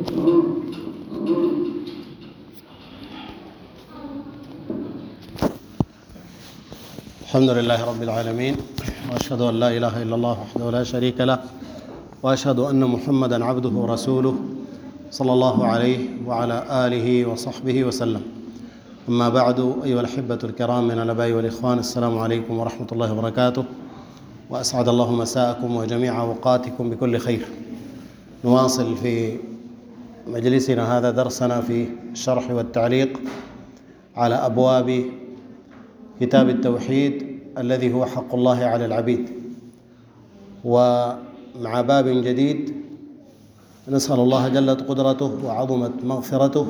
الحمد لله رب العالمين، وأشهد أن لا إله إلا الله وحده لا شريك له، وأشهد أن محمدًا عبده ورسوله صلى الله عليه وعلى آله وصحبه وسلم. أما بعد، أيها الأحبة الكرام من الآباء والإخوان، السلام عليكم ورحمة الله وبركاته، وأسعد الله مساءكم وجميع أوقاتكم بكل خير. نواصل في مجلسنا هذا درسنا في الشرح والتعليق على أبواب كتاب التوحيد الذي هو حق الله على العبيد، ومع باب جديد نسأل الله جلت قدرته وعظمت مغفرته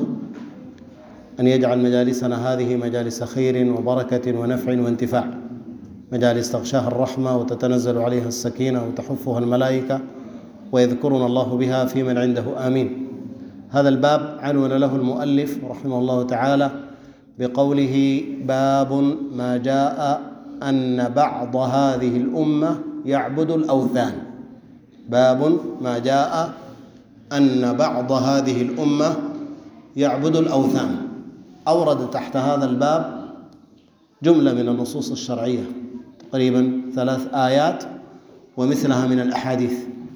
أن يجعل مجالسنا هذه مجالس خير وبركة ونفع وانتفاع، مجالس تغشاها الرحمة وتتنزل عليها السكينة وتحفها الملائكة ويذكرنا الله بها في من عنده، آمين. هذا الباب عنون له المؤلف رحمه الله تعالى بقوله: باب ما جاء أن بعض هذه الأمة يعبد الأوثان. باب ما جاء أن بعض هذه الأمة يعبد الأوثان. أورد تحت هذا الباب جملة من النصوص الشرعية، تقريبا 3 آيات ومثلها من الأحاديث.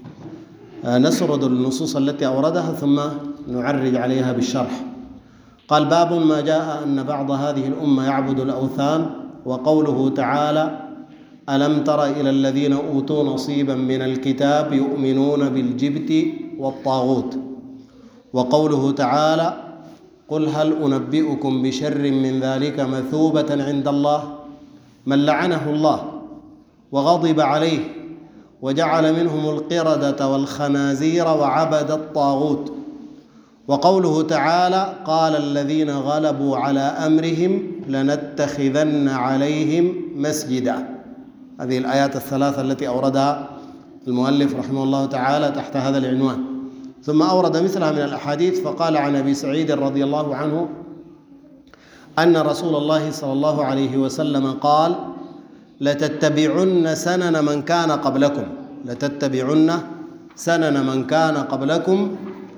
نسرد النصوص التي أوردها ثم نعرج عليها بالشرح. قال: باب ما جاء أن بعض هذه الأمة يعبد الأوثان، وقوله تعالى: ألم تر إلى الذين أوتوا نصيبا من الكتاب يؤمنون بالجبت والطاغوت. وقوله تعالى: قل هل أنبئكم بشر من ذلك مثوبة عند الله من لعنه الله وغضب عليه وجعل منهم القردة والخنازير وعبد الطاغوت. وقوله تعالى: قال الذين غلبوا على أمرهم لنتخذن عليهم مسجدا. هذه الآيات الثلاثة التي أوردها المؤلف رحمه الله تعالى تحت هذا العنوان. ثم أورد مثلها من الأحاديث، فقال عن أبي سعيد رضي الله عنه أن رسول الله صلى الله عليه وسلم قال: لتتبعن سنن من كان قبلكم، لتتبعن سنن من كان قبلكم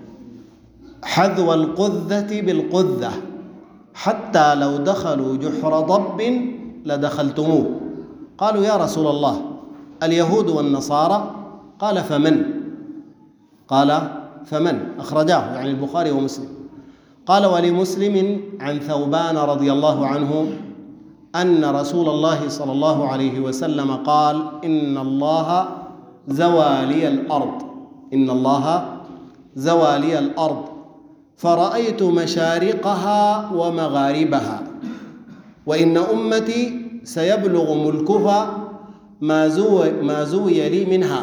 حذو القذة بالقذة حتى لو دخلوا جحر ضب لدخلتموه. قالوا: يا رسول الله، اليهود والنصارى؟ قال: فمن؟ قال: فمن؟ أخرجاه يعني البخاري ومسلم. قال: ولمسلم عن ثوبان رضي الله عنه أن رسول الله صلى الله عليه وسلم قال: إن الله زوى لي الأرض، إن الله زوى لي الأرض فرأيت مشارقها ومغاربها، وإن أمتي سيبلغ ملكها ما زوي لي منها،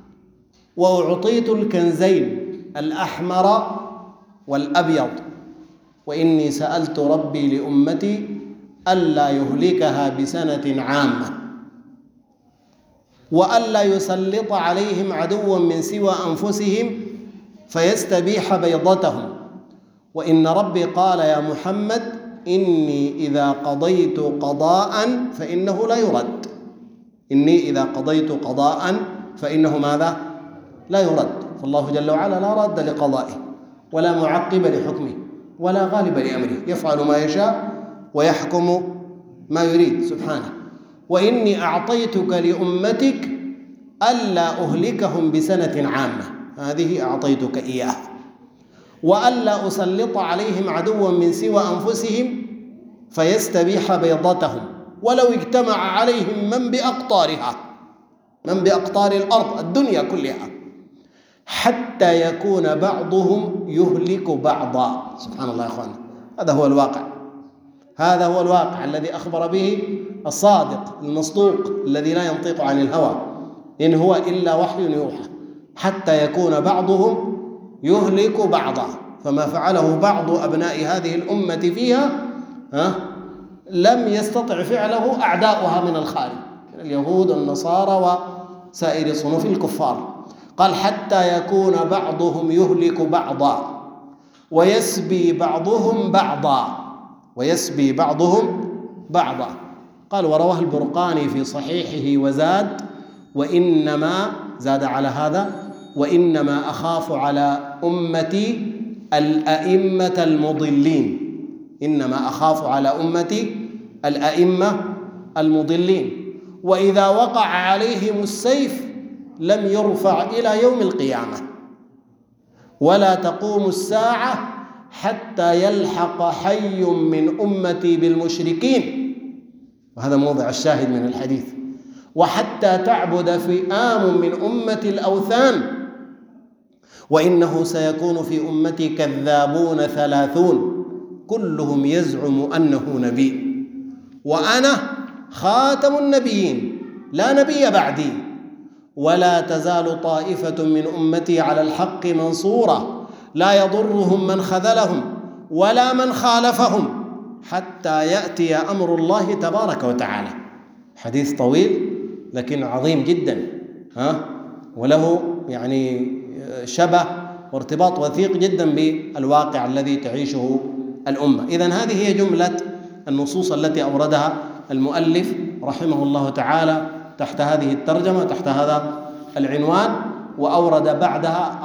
وأعطيت الكنزين الأحمر والأبيض، وإني سألت ربي لأمتي ألا يهلكها بسنة عامة، وألا يسلط عليهم عدوا من سوى أنفسهم فيستبيح بيضتهم، وإن ربي قال يا محمد: إني إذا قضيت قضاء فإنه لا يرد، إني إذا قضيت قضاء فإنه ماذا؟ لا يرد. فالله جل وعلا لا راد لقضائه ولا معقب لحكمه ولا غالب لأمره، يفعل ما يشاء ويحكم ما يريد سبحانه. وإني أعطيتك لأمتك ألا أهلكهم بسنة عامة، هذه أعطيتك إياه، وألا أسلط عليهم عدوا من سوى أنفسهم فيستبيح بيضتهم، ولو اجتمع عليهم من بأقطارها، من بأقطار الأرض الدنيا كلها، حتى يكون بعضهم يهلك بعضا. سبحان الله يا أخوانا، هذا هو الواقع، هذا هو الواقع الذي أخبر به الصادق المصدوق الذي لا ينطق عن الهوى، إن هو إلا وحي يوحى، حتى يكون بعضهم يهلك بعضا. فما فعله بعض أبناء هذه الأمة فيها لم يستطع فعله أعداؤها من الخارج، اليهود والنصارى وسائر صنوف الكفار. قال: حتى يكون بعضهم يهلك بعضا ويسبي بعضهم بعضا، ويسبي بعضهم بعضا. قال: ورواه البرقاني في صحيحه وزاد: وإنما زاد على هذا: وإنما أخاف على أمتي الأئمة المضلين، إنما أخاف على أمتي الأئمة المضلين، وإذا وقع عليهم السيف لم يرفع إلى يوم القيامة، ولا تقوم الساعة حتى يلحق حي من أمتي بالمشركين، وهذا موضع الشاهد من الحديث، وحتى تعبد فئام من أمتي الأوثان، وإنه سيكون في أمتي كذابون 30 كلهم يزعم أنه نبي، وأنا خاتم النبيين لا نبي بعدي، ولا تزال طائفة من أمتي على الحق منصورة لا يضرهم من خذلهم ولا من خالفهم حتى يأتي أمر الله تبارك وتعالى. حديث طويل لكن عظيم جدا، وله يعني شبه وارتباط وثيق جدا بالواقع الذي تعيشه الأمة. إذن هذه هي جملة النصوص التي أوردها المؤلف رحمه الله تعالى تحت هذه الترجمة، تحت هذا العنوان، وأورد بعدها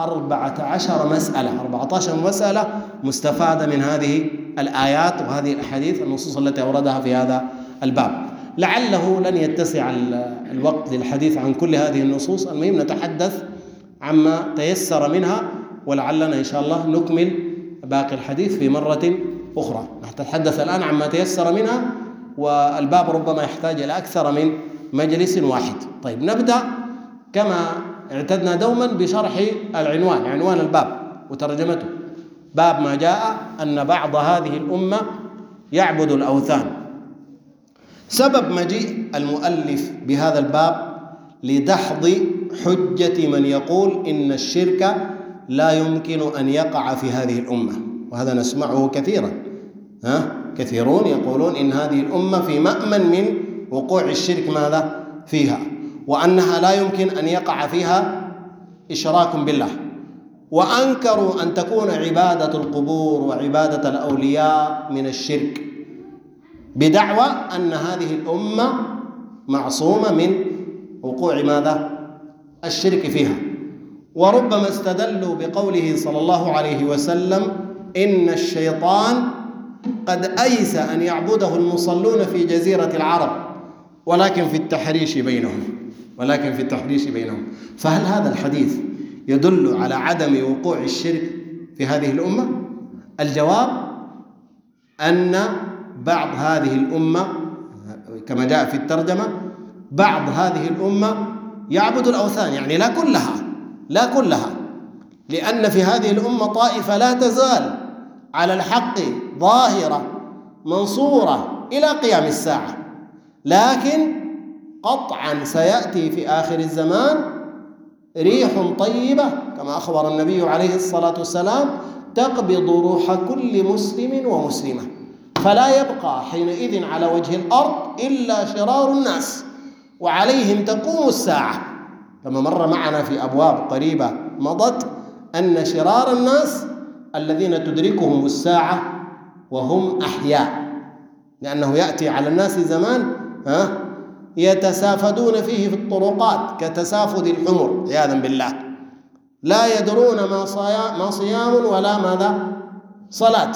14 مسألة مستفادة من هذه الآيات وهذه الأحاديث، النصوص التي أوردها في هذا الباب. لعله لن يتسع الوقت للحديث عن كل هذه النصوص، المهم نتحدث عما تيسر منها، ولعلنا إن شاء الله نكمل باقي الحديث في مرة أخرى. نتحدث الآن عما تيسر منها، والباب ربما يحتاج إلى أكثر من مجلس واحد. طيب، نبدأ كما اعتدنا دوما بشرح العنوان، عنوان الباب وترجمته. باب ما جاء أن بعض هذه الأمة يعبد الأوثان. سبب مجيء المؤلف بهذا الباب لدحض حجة من يقول إن الشرك لا يمكن أن يقع في هذه الأمة، وهذا نسمعه كثيرا. كثيرون يقولون إن هذه الأمة في مأمن من وقوع الشرك ماذا فيها، وأنها لا يمكن أن يقع فيها إشراك بالله، وأنكروا أن تكون عبادة القبور وعبادة الأولياء من الشرك، بدعوى أن هذه الأمة معصومة من وقوع ماذا الشرك فيها. وربما استدلوا بقوله صلى الله عليه وسلم إن الشيطان قد أيس أن يعبده المصلون في جزيرة العرب ولكن في التحريش بينهم. فهل هذا الحديث يدل على عدم وقوع الشرك في هذه الأمة؟ الجواب أن بعض هذه الأمة كما جاء في الترجمة، بعض هذه الأمة يعبد الأوثان، يعني لا كلها، لأن في هذه الأمة طائفة لا تزال على الحق ظاهرة منصورة إلى قيام الساعة، لكن قطعا سيأتي في آخر الزمان ريح طيبة كما أخبر النبي عليه الصلاة والسلام تقبض روح كل مسلم ومسلمة، فلا يبقى حينئذ على وجه الأرض إلا شرار الناس، وعليهم تقوم الساعة، كما مر معنا في أبواب قريبة مضت أن شرار الناس الذين تدركهم الساعة وهم أحياء، لأنه يأتي على الناس زمان يتسافدون فيه في الطرقات كتسافد الحمر عياذا بالله، لا يدرون ما صيام ولا ماذا صلاة.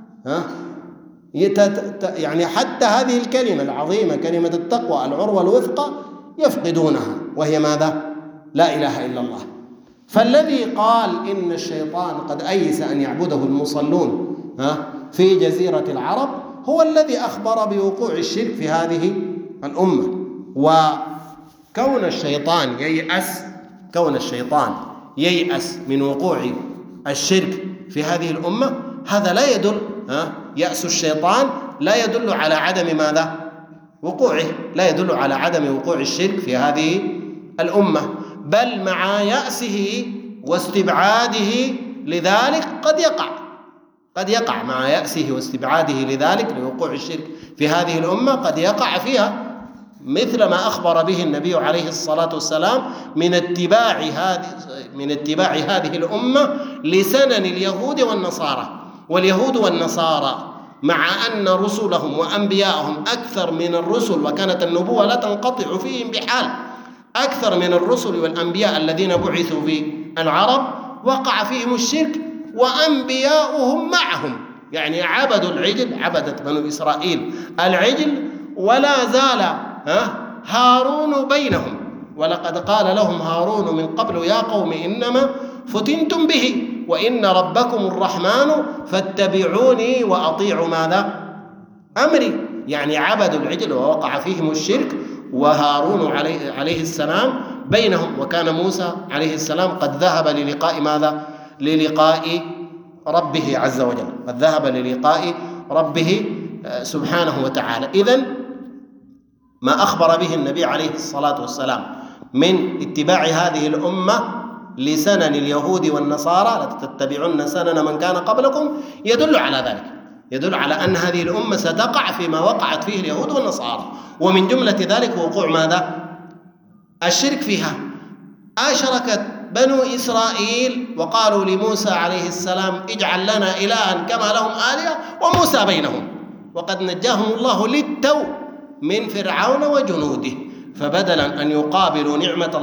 يعني حتى هذه الكلمة العظيمة، كلمة التقوى العروة الوثقى، يفقدونها، وهي ماذا؟ لا إله إلا الله. فالذي قال إن الشيطان قد أيس أن يعبده المصلون في جزيرة العرب هو الذي أخبر بوقوع الشرك في هذه الأمة. وكون الشيطان ييأس من وقوع الشرك في هذه الأمة، هذا لا يدل يأس الشيطان لا يدل على عدم ماذا؟ وقوعه، لا يدل على عدم وقوع الشرك في هذه الأمة، بل مع يأسه واستبعاده لذلك قد يقع مع يأسه واستبعاده لذلك لوقوع الشرك في هذه الأمة، قد يقع فيها مثل ما أخبر به النبي عليه الصلاة والسلام من اتباع هذه الأمة لسنن اليهود والنصارى. واليهود والنصارى مع أن رسلهم وأنبياءهم أكثر من الرسل، وكانت النبوة لا تنقطع فيهم بحال، أكثر من الرسل والأنبياء الذين بعثوا في العرب، وقع فيهم الشرك وأنبياؤهم معهم، يعني عبدوا العجل، عبدت بنو إسرائيل العجل، ولا زال هارون بينهم. ولقد قال لهم هارون من قبل يا قوم إنما فتنتم به وإن ربكم الرحمن فاتبعوني وأطيعوا ماذا؟ أمري. يعني عبدوا العجل ووقع فيهم الشرك، وهارون عليه السلام بينهم، وكان موسى عليه السلام قد ذهب للقاء ماذا؟ للقاء ربه عز وجل، قد ذهب للقاء ربه سبحانه وتعالى. إذن ما أخبر به النبي عليه الصلاة والسلام من اتباع هذه الأمة لسنن اليهود والنصارى، لتتبعن سنن من كان قبلكم، يدل على ذلك، يدل على أن هذه الأمة ستقع فيما وقعت فيه اليهود والنصارى، ومن جملة ذلك وقوع ماذا؟ الشرك فيها. أشركت بنو إسرائيل وقالوا لموسى عليه السلام اجعل لنا إلها كما لهم آلهة، وموسى بينهم، وقد نجاهم الله للتو من فرعون وجنوده. فبدلا أن يقابلوا نعمة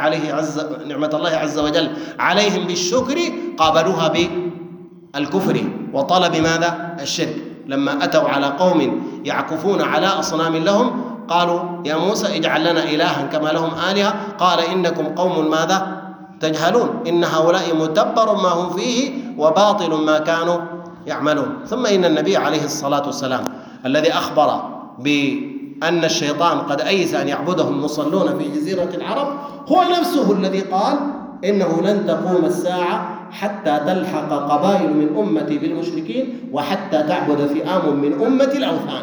الله عز وجل عليهم بالشكر، قابلوها بالكفر وطلب ماذا؟ الشرك. لما أتوا على قوم يعكفون على أصنام لهم قالوا يا موسى اجعل لنا إلها كما لهم آلهة، قال إنكم قوم ماذا؟ تجهلون، إن هؤلاء متبر ما هم فيه وباطل ما كانوا يعملون. ثم إن النبي عليه الصلاة والسلام الذي أخبر بأن الشيطان قد أيس أن يعبده المصلون في جزيرة العرب هو نفسه الذي قال إنه لن تقوم الساعة حتى تلحق قبائل من أمتي بالمشركين وحتى تعبد فئام من أمتي الأوثان،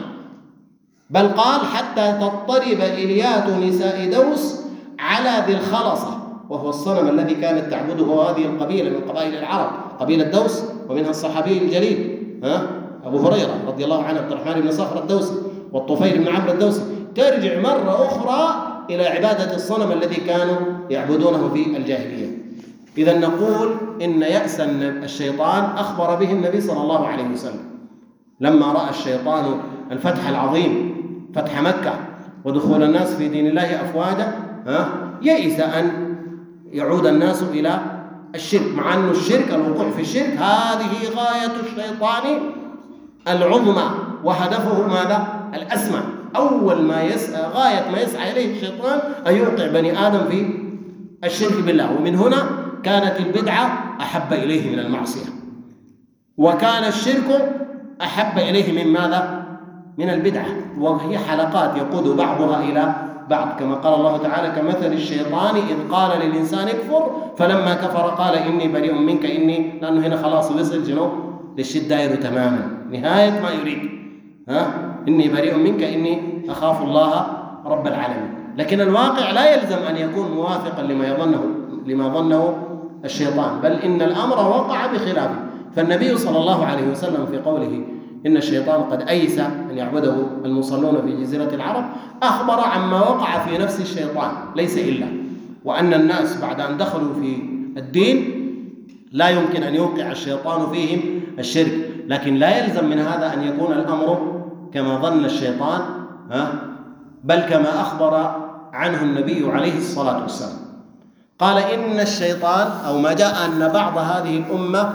بل قال حتى تضطرب إليات نساء دوس على ذي الخلصة، وهو الصنم الذي كانت تعبده هذه القبيلة من قبائل العرب، قبيلة دوس، ومنها الصحابي الجليل أبو هريرة رضي الله عنه، عبد الرحمن بن صخر الدوسي، والطفيل بن عمرو الدوسي، ترجع مرة أخرى إلى عبادة الصنم الذي كانوا يعبدونه في الجاهلية. إذا نقول إن يأس الشيطان أخبر به النبي صلى الله عليه وسلم لما رأى الشيطان الفتح العظيم، فتح مكة ودخول الناس في دين الله أفواجا، يئس أن يعود الناس إلى الشرك، مع أن الشرك، الوقوع في الشرك، هذه غاية الشيطان العظمى وهدفه ماذا؟ الأسمى. أول ما غاية ما يسعى إليه الشيطان أن يوقع بني آدم في الشرك بالله، ومن هنا كانت البدعة أحب إليه من المعصية، وكان الشرك أحب إليه من ماذا؟ من البدعة، وهي حلقات يقود بعضها إلى بعض، كما قال الله تعالى كمثل الشيطان إذ قال للإنسان اكفر فلما كفر قال إني بريء منك إني، لأنه هنا خلاص وصل للشد داير تماما نهاية ما يريد، إني بريء منك إني أخاف الله رب العالمين. لكن الواقع لا يلزم أن يكون موافقا لما ظنه الشيطان، بل إن الأمر وقع بخلافه. فالنبي صلى الله عليه وسلم في قوله إن الشيطان قد أيس أن يعبده المصلون في جزيرة العرب أخبر عما وقع في نفس الشيطان ليس إلا، وأن الناس بعد أن دخلوا في الدين لا يمكن أن يوقع الشيطان فيهم الشرك، لكن لا يلزم من هذا أن يكون الأمر كما ظن الشيطان، بل كما أخبر عنه النبي عليه الصلاة والسلام. قال إن الشيطان، أو ما جاء أن بعض هذه الأمة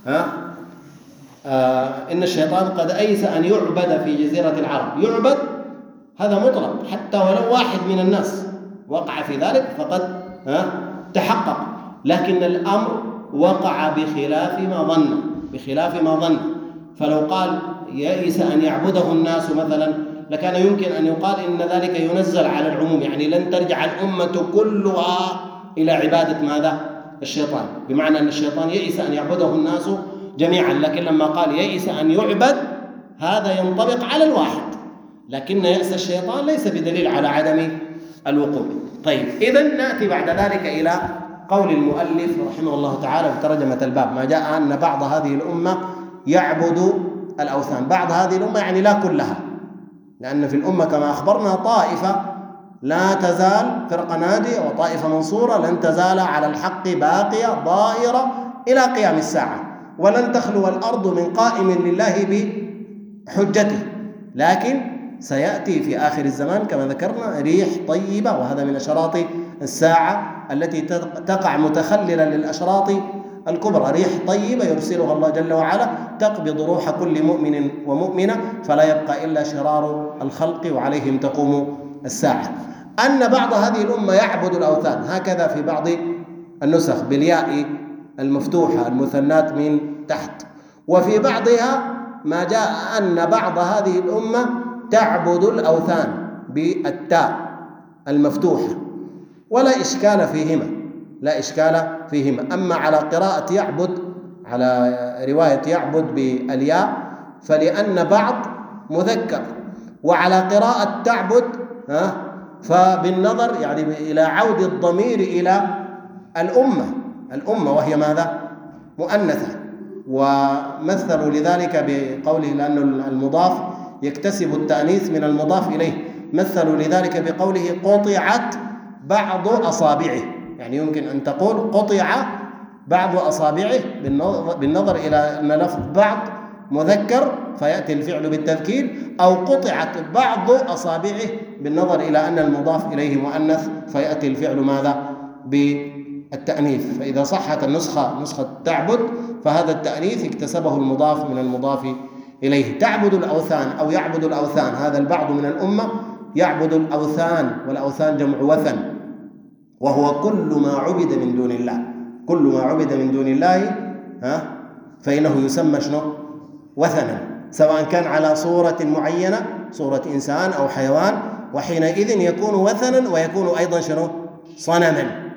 إن الشيطان قد أيس أن يعبد في جزيرة العرب. يعبد هذا مطلق، حتى ولو واحد من الناس وقع في ذلك فقد تحقق، لكن الأمر وقع بخلاف ما ظن. فلو قال يئس أن يعبده الناس مثلا لكان يمكن أن يقال إن ذلك ينزل على العموم، يعني لن ترجع الأمة كلها إلى عبادة ماذا؟ الشيطان، بمعنى أن الشيطان يئس أن يعبده الناس جميعا، لكن لما قال يئس أن يعبد هذا ينطبق على الواحد، لكن يأس الشيطان ليس بدليل على عدم الوقوع. طيب، إذن نأتي بعد ذلك إلى قول المؤلف رحمه الله تعالى في ترجمة الباب، ما جاء أن بعض هذه الأمة يعبد الأوثان. بعض هذه الأمة يعني لا كلها، لأن في الأمة كما أخبرنا طائفة لا تزال فرقة ناجية وطائفة منصورة لن تزال على الحق باقية ظاهرة إلى قيام الساعة، ولن تخلو الأرض من قائم لله بحجته، لكن سيأتي في آخر الزمان كما ذكرنا ريح طيبة، وهذا من أشراط الساعة التي تقع متخللة للأشراط الكبرى، ريح طيبة يرسلها الله جل وعلا تقبض روح كل مؤمن ومؤمنة، فلا يبقى إلا شرار الخلق وعليهم تقوم الساعة. أن بعض هذه الأمة يعبد الأوثان، هكذا في بعض النسخ بالياء المفتوحة المثنات من تحت، وفي بعضها ما جاء أن بعض هذه الأمة تعبد الأوثان بالتاء المفتوحة، ولا إشكال فيهما، لا إشكال فيهما. أما على قراءة يعبد، على رواية يعبد بالياء، فلأن بعض مذكر، وعلى قراءة تعبد فبالنظر يعني إلى عود الضمير إلى الأمة وهي ماذا؟ مؤنثة. ومثلوا لذلك بقوله لأن المضاف يكتسب التأنيث من المضاف إليه، مثلوا لذلك بقوله قطعت بعض أصابعه، يعني يمكن أن تقول قطع بعض أصابعه بالنظر إلى أن لفظ بعض مذكر فيأتي الفعل بالتذكير، أو قطعت بعض أصابعه بالنظر إلى أن المضاف إليه مؤنث فيأتي الفعل ماذا؟ بالتأنيث. فإذا صحت نسخة تعبد فهذا التأنيث اكتسبه المضاف من المضاف إليه. تعبد الأوثان أو يعبد الأوثان، هذا البعض من الأمة يعبد الأوثان، والأوثان جمع وثن، وهو كل ما عبد من دون الله، كل ما عبد من دون الله فإنه يسمى شنو؟ وثنا، سواء كان على صورة معينة، صورة إنسان أو حيوان، وحينئذ يكون وثنا ويكون أيضا شنو؟ صنما.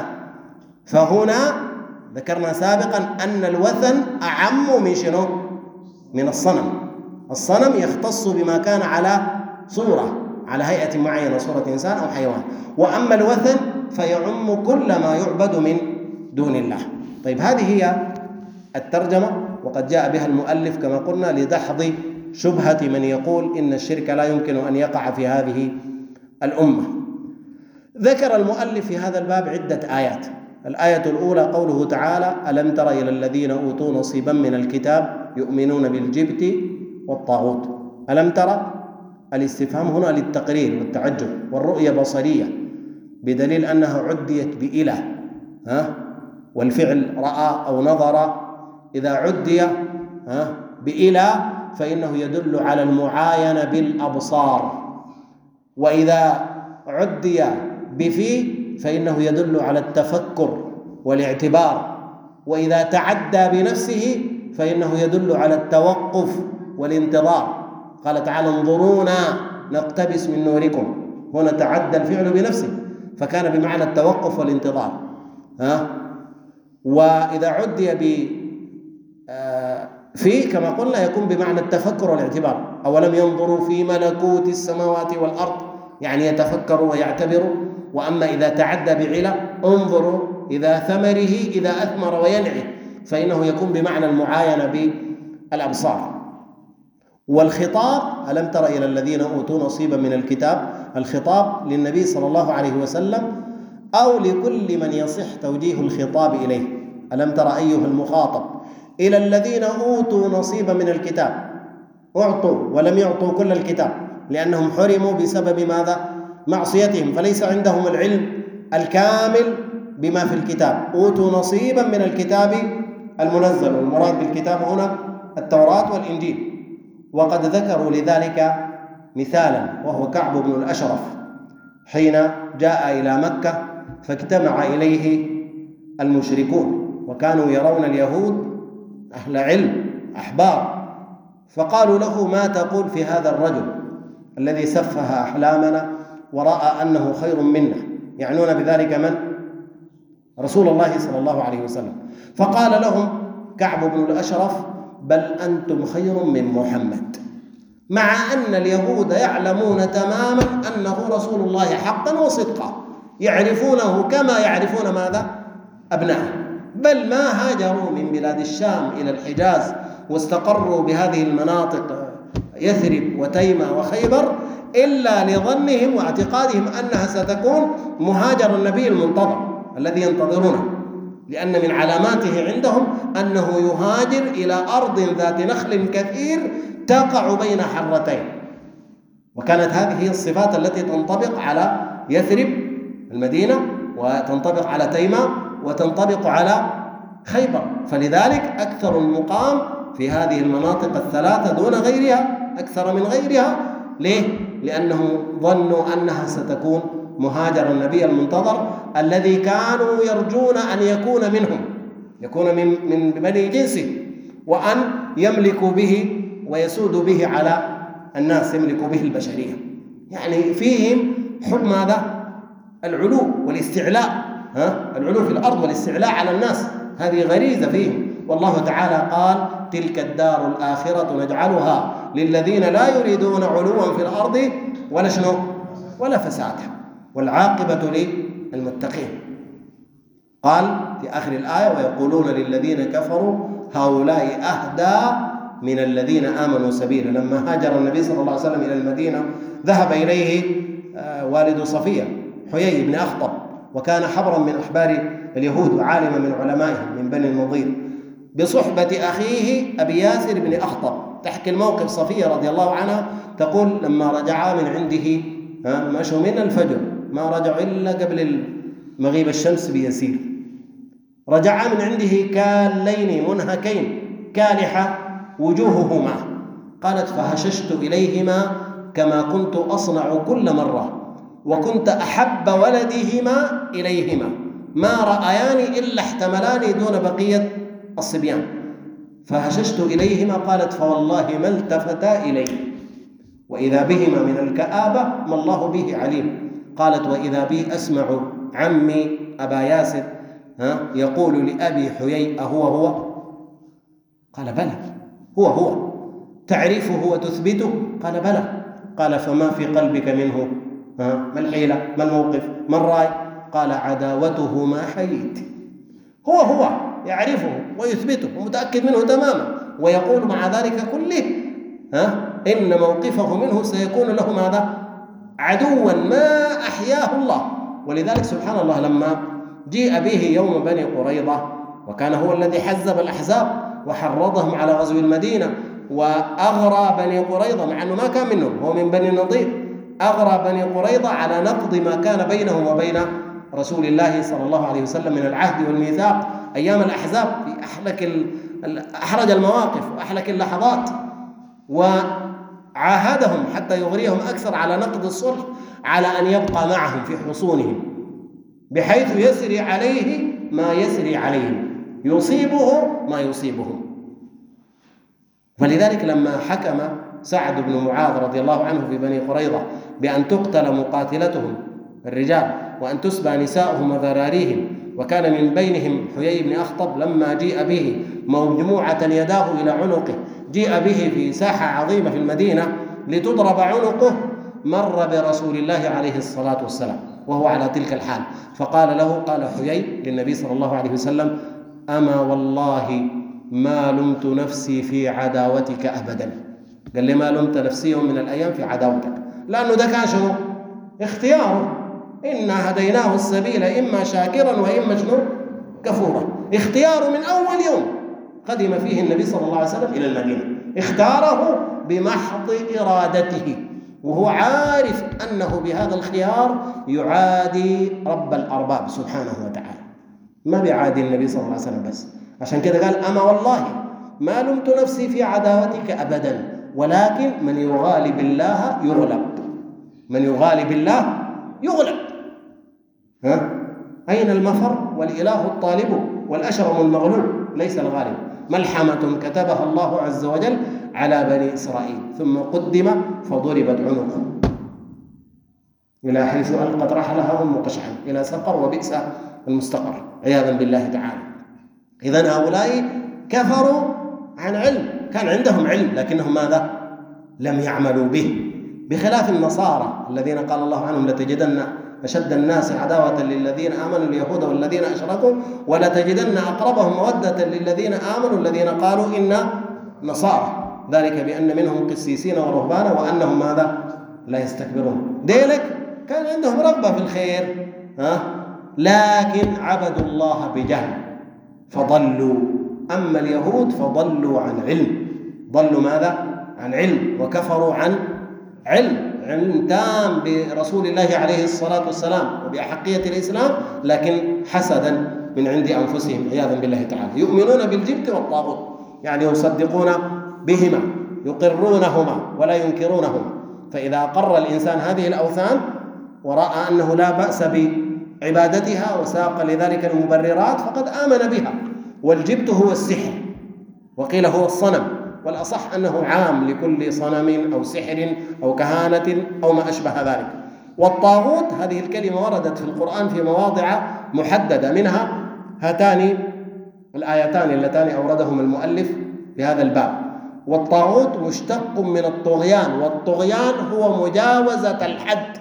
فهنا ذكرنا سابقا أن الوثن أعم من شنو؟ من الصنم. الصنم يختص بما كان على صورة، على هيئة معينة، صورة إنسان أو حيوان، وأما الوثن فيعم كل ما يعبد من دون الله. طيب، هذه هي الترجمة، وقد جاء بها المؤلف كما قلنا لدحض شبهة من يقول إن الشرك لا يمكن أن يقع في هذه الأمة. ذكر المؤلف في هذا الباب عدة آيات. الآية الأولى قوله تعالى: ألم تر إلى الذين أوتوا نصيبا من الكتاب يؤمنون بالجبت والطاغوت. ألم ترى؟ الاستفهام هنا للتقرير والتعجب، والرؤية بصرية بدليل أنها عديت بإلى، والفعل رأى أو نظر إذا عدي بإلى فإنه يدل على المعاينة بالأبصار، وإذا عدي بفي فإنه يدل على التفكر والاعتبار، وإذا تعدى بنفسه فإنه يدل على التوقف والانتظار. قال تعالى: انظرونا نقتبس من نوركم. هنا تعدى الفعل بنفسه فكان بمعنى التوقف والانتظار. وإذا عدي في كما قلنا يكون بمعنى التفكر والاعتبار. أولم ينظروا في ملكوت السماوات والأرض، يعني يتفكروا ويعتبروا. وأما إذا تعدى بعلة: انظروا إذا ثمره إذا أثمر وينعي، فإنه يكون بمعنى المعاينة بالأبصار. والخطاب: ألم تر إلى الذين أوتوا نصيبا من الكتاب، الخطاب للنبي صلى الله عليه وسلم أو لكل من يصح توجيه الخطاب إليه. ألم تر أيها المخاطب إلى الذين أوتوا نصيبا من الكتاب، أعطوا ولم يعطوا كل الكتاب لأنهم حرموا بسبب ماذا؟ معصيتهم، فليس عندهم العلم الكامل بما في الكتاب. أوتوا نصيبا من الكتاب المنزل، والمراد بالكتاب هنا التوراة والإنجيل. وقد ذكروا لذلك مثالا، وهو كعب بن الأشرف حين جاء إلى مكة فاجتمع إليه المشركون، وكانوا يرون اليهود أهل علم أحبار، فقالوا له: ما تقول في هذا الرجل الذي سفه أحلامنا ورأى أنه خير منا؟ يعنون بذلك من؟ رسول الله صلى الله عليه وسلم. فقال لهم كعب بن الأشرف: بل أنتم خير من محمد، مع أن اليهود يعلمون تماما أنه رسول الله حقا وصدقا، يعرفونه كما يعرفون ماذا؟ أبنائه، بل ما هاجروا من بلاد الشام إلى الحجاز واستقروا بهذه المناطق يثرب وتيمة وخيبر إلا لظنهم واعتقادهم أنها ستكون مهاجر النبي المنتظر الذي ينتظرونه، لأن من علاماته عندهم أنه يهاجر إلى أرض ذات نخل كثير تقع بين حرتين. وكانت هذه هي الصفات التي تنطبق على يثرب المدينة، وتنطبق على تيمة، وتنطبق على خيبر. فلذلك أكثر المقام في هذه المناطق الثلاثة دون غيرها، أكثر من غيرها. ليه؟ لأنهم ظنوا أنها ستكون مهاجر النبي المنتظر الذي كانوا يرجون أن يكون منهم، يكون من بني جنسه، وأن يملكوا به ويسود به على الناس، يملكوا به البشرية. يعني فيهم حب ماذا؟ العلو والاستعلاء، العلو في الأرض والاستعلاء على الناس، هذه غريزة فيهم. والله تعالى قال: تلك الدار الآخرة نجعلها للذين لا يريدون علوا في الأرض ولا شنو؟ ولا فسادا، والعاقبة للمتقين. قال في آخر الآية: ويقولون للذين كفروا هؤلاء أهدى من الذين آمنوا سبيلا. لما هاجر النبي صلى الله عليه وسلم إلى المدينة ذهب إليه والد صفية حيي بن أخطب، وكان حبرا من أحبار اليهود وعالما من علمائهم من بني النضير، بصحبة أخيه أبي ياسر بن أخطب. تحكي الموقف صفية رضي الله عنها تقول: لما رجعا من عنده مشوا من الفجر، ما رجعوا إلا قبل مغيب الشمس بيسير، رجعا من عنده كاللين منهكين كالحة وجوههما. قالت: فهششت إليهما كما كنت أصنع كل مرة، وكنت أحب ولدهما إليهما، ما رأياني إلا احتملاني دون بقية الصبيان. فهششت إليهما، قالت: فوالله ما التفتا إلي، وإذا بهما من الكآبة ما الله به عليم. قالت: وإذا بي أسمع عمي أبا ياسر يقول لأبي حيي: أهو هو؟ قال: بلى هو. تعرفه وتثبته؟ قال: بلى. قال: فما في قلبك منه؟ ما الحيلة؟ ما الموقف؟ ما الرأي؟ قال: عداوته ما حييت. هو يعرفه ويثبته ومتأكد منه تماما، ويقول مع ذلك كله إن موقفه منه سيكون له ماذا؟ عدوا ما أحياه الله. ولذلك سبحان الله لما جيء به يوم بني قريظة، وكان هو الذي حزب الأحزاب وحرضهم على غزو المدينة، وأغرى بني قريظة مع أنه ما كان منهم، هو من بني النضير، أغرى بني قريظة على نقض ما كان بينهم وبين رسول الله صلى الله عليه وسلم من العهد والميثاق أيام الأحزاب في أحرج المواقف وأحلك اللحظات، وعاهدهم حتى يغريهم أكثر على نقض الصلح على أن يبقى معهم في حصونهم، بحيث يسري عليه ما يسري عليهم، يصيبه ما يصيبهم. ولذلك لما حكم سعد بن معاذ رضي الله عنه في بني قريظة بأن تقتل مقاتلتهم الرجال وأن تسبى نساؤهم وذراريهم، وكان من بينهم حيي بن أخطب، لما جيء به مجموعة يداه إلى عنقه، جيء به في ساحة عظيمة في المدينة لتضرب عنقه، مر برسول الله عليه الصلاة والسلام وهو على تلك الحال، فقال له، قال حيي للنبي صلى الله عليه وسلم: أما والله ما لمت نفسي في عداوتك أبدا. قال لي: ما لمت نفسي يوم من الأيام في عداوتك، لأنه ده كان شنو؟ اختياره. إنا هديناه السبيل إما شاكرا وإما شنو؟ كفورا. اختياره من أول يوم قدم فيه النبي صلى الله عليه وسلم إلى المدينة، اختاره بمحض إرادته، وهو عارف أنه بهذا الخيار يعادي رب الأرباب سبحانه وتعالى، ما بيعادي النبي صلى الله عليه وسلم بس. عشان كده قال: أما والله ما لمت نفسي في عداوتك أبدا، ولكن من يغالي بالله يغلب، من يغالي بالله يغلب. أين المفر والإله الطالب والأشرم المغلوب ليس الغالب. ملحمة كتبها الله عز وجل على بني إسرائيل، ثم قدم فضربت عنقه إلى حيث ألقت رحلها أم قشعا إلى سقر وبئس المستقر عياذا بالله تعالى. إذن هؤلاء كفروا عن علم، كان عندهم علم لكنهم ماذا؟ لم يعملوا به، بخلاف النصارى الذين قال الله عنهم: لتجدن أشد الناس عداوة للذين آمنوا اليهود والذين أشركوا ولتجدن أقربهم مودة للذين آمنوا الذين قالوا إنا نصارى، ذلك بأن منهم قسيسين ورهبانا وأنهم ماذا؟ لا يستكبرون. ذلك كان عندهم رغبة في الخير، لكن عبدوا الله بجهل فضلوا. أما اليهود فضلوا عن علم، ضلوا ماذا؟ عن علم، وكفروا عن علم تام برسول الله عليه الصلاة والسلام وبأحقية الإسلام، لكن حسدا من عند أنفسهم عياذا بالله تعالى. يؤمنون بالجبت والطاغوت، يعني يصدقون بهما، يقرونهما ولا ينكرونهما. فإذا أقر الإنسان هذه الأوثان ورأى أنه لا بأس بعبادتها وساق لذلك المبررات فقد آمن بها. والجبت هو السحر، وقيل هو الصنم، والأصح أنه عام لكل صنم أو سحر أو كهانة أو ما أشبه ذلك. والطاغوت هذه الكلمة وردت في القرآن في مواضع محددة، منها هاتان الآيتان اللتان أوردهم المؤلف في هذا الباب. والطاغوت مشتق من الطغيان، والطغيان هو مجاوزة الحد.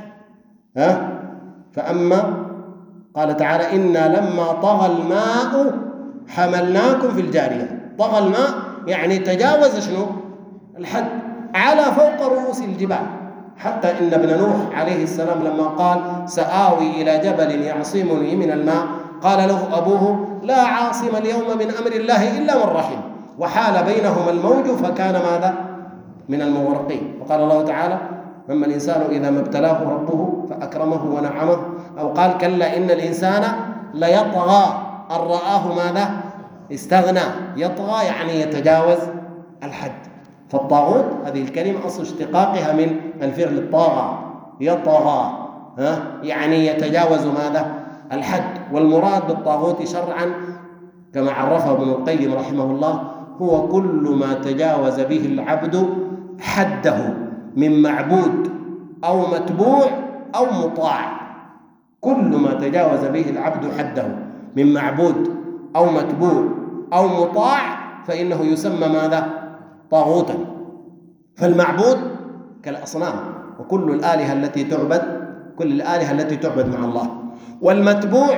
فأما قال تعالى إنا لما طغى الماء حملناكم في الجارية. طغى الماء يعني تجاوز شنو؟ الحد، على فوق رؤوس الجبال، حتى إن ابن نوح عليه السلام لما قال سآوي إلى جبل يعصمني من الماء قال له أبوه لا عاصم اليوم من أمر الله إلا من رحم، وحال بينهما الموج فكان ماذا؟ من المغرقين. وقال الله تعالى أما الإنسان إذا ما ابتلاه ربه فأكرمه ونعمه، أو قال كلا إن الإنسان ليطغى أن رآه ماذا؟ استغنى. يطغى يعني يتجاوز الحد. فالطاغوت هذه الكلمة أصل اشتقاقها من الفعل الطاغى، يطغى يعني يتجاوز ماذا؟ الحد. والمراد بالطاغوت شرعا كما عرفه ابن القيم رحمه الله هو كل ما تجاوز به العبد حده من معبود أو متبوع أو مطاع. كل ما تجاوز به العبد حده من معبود أو متبوع أو مطاع فإنه يسمى ماذا؟ طاغوتا. فالمعبود كالأصنام وكل الآلهة التي تعبد، كل الآلهة التي تعبد مع الله. والمتبوع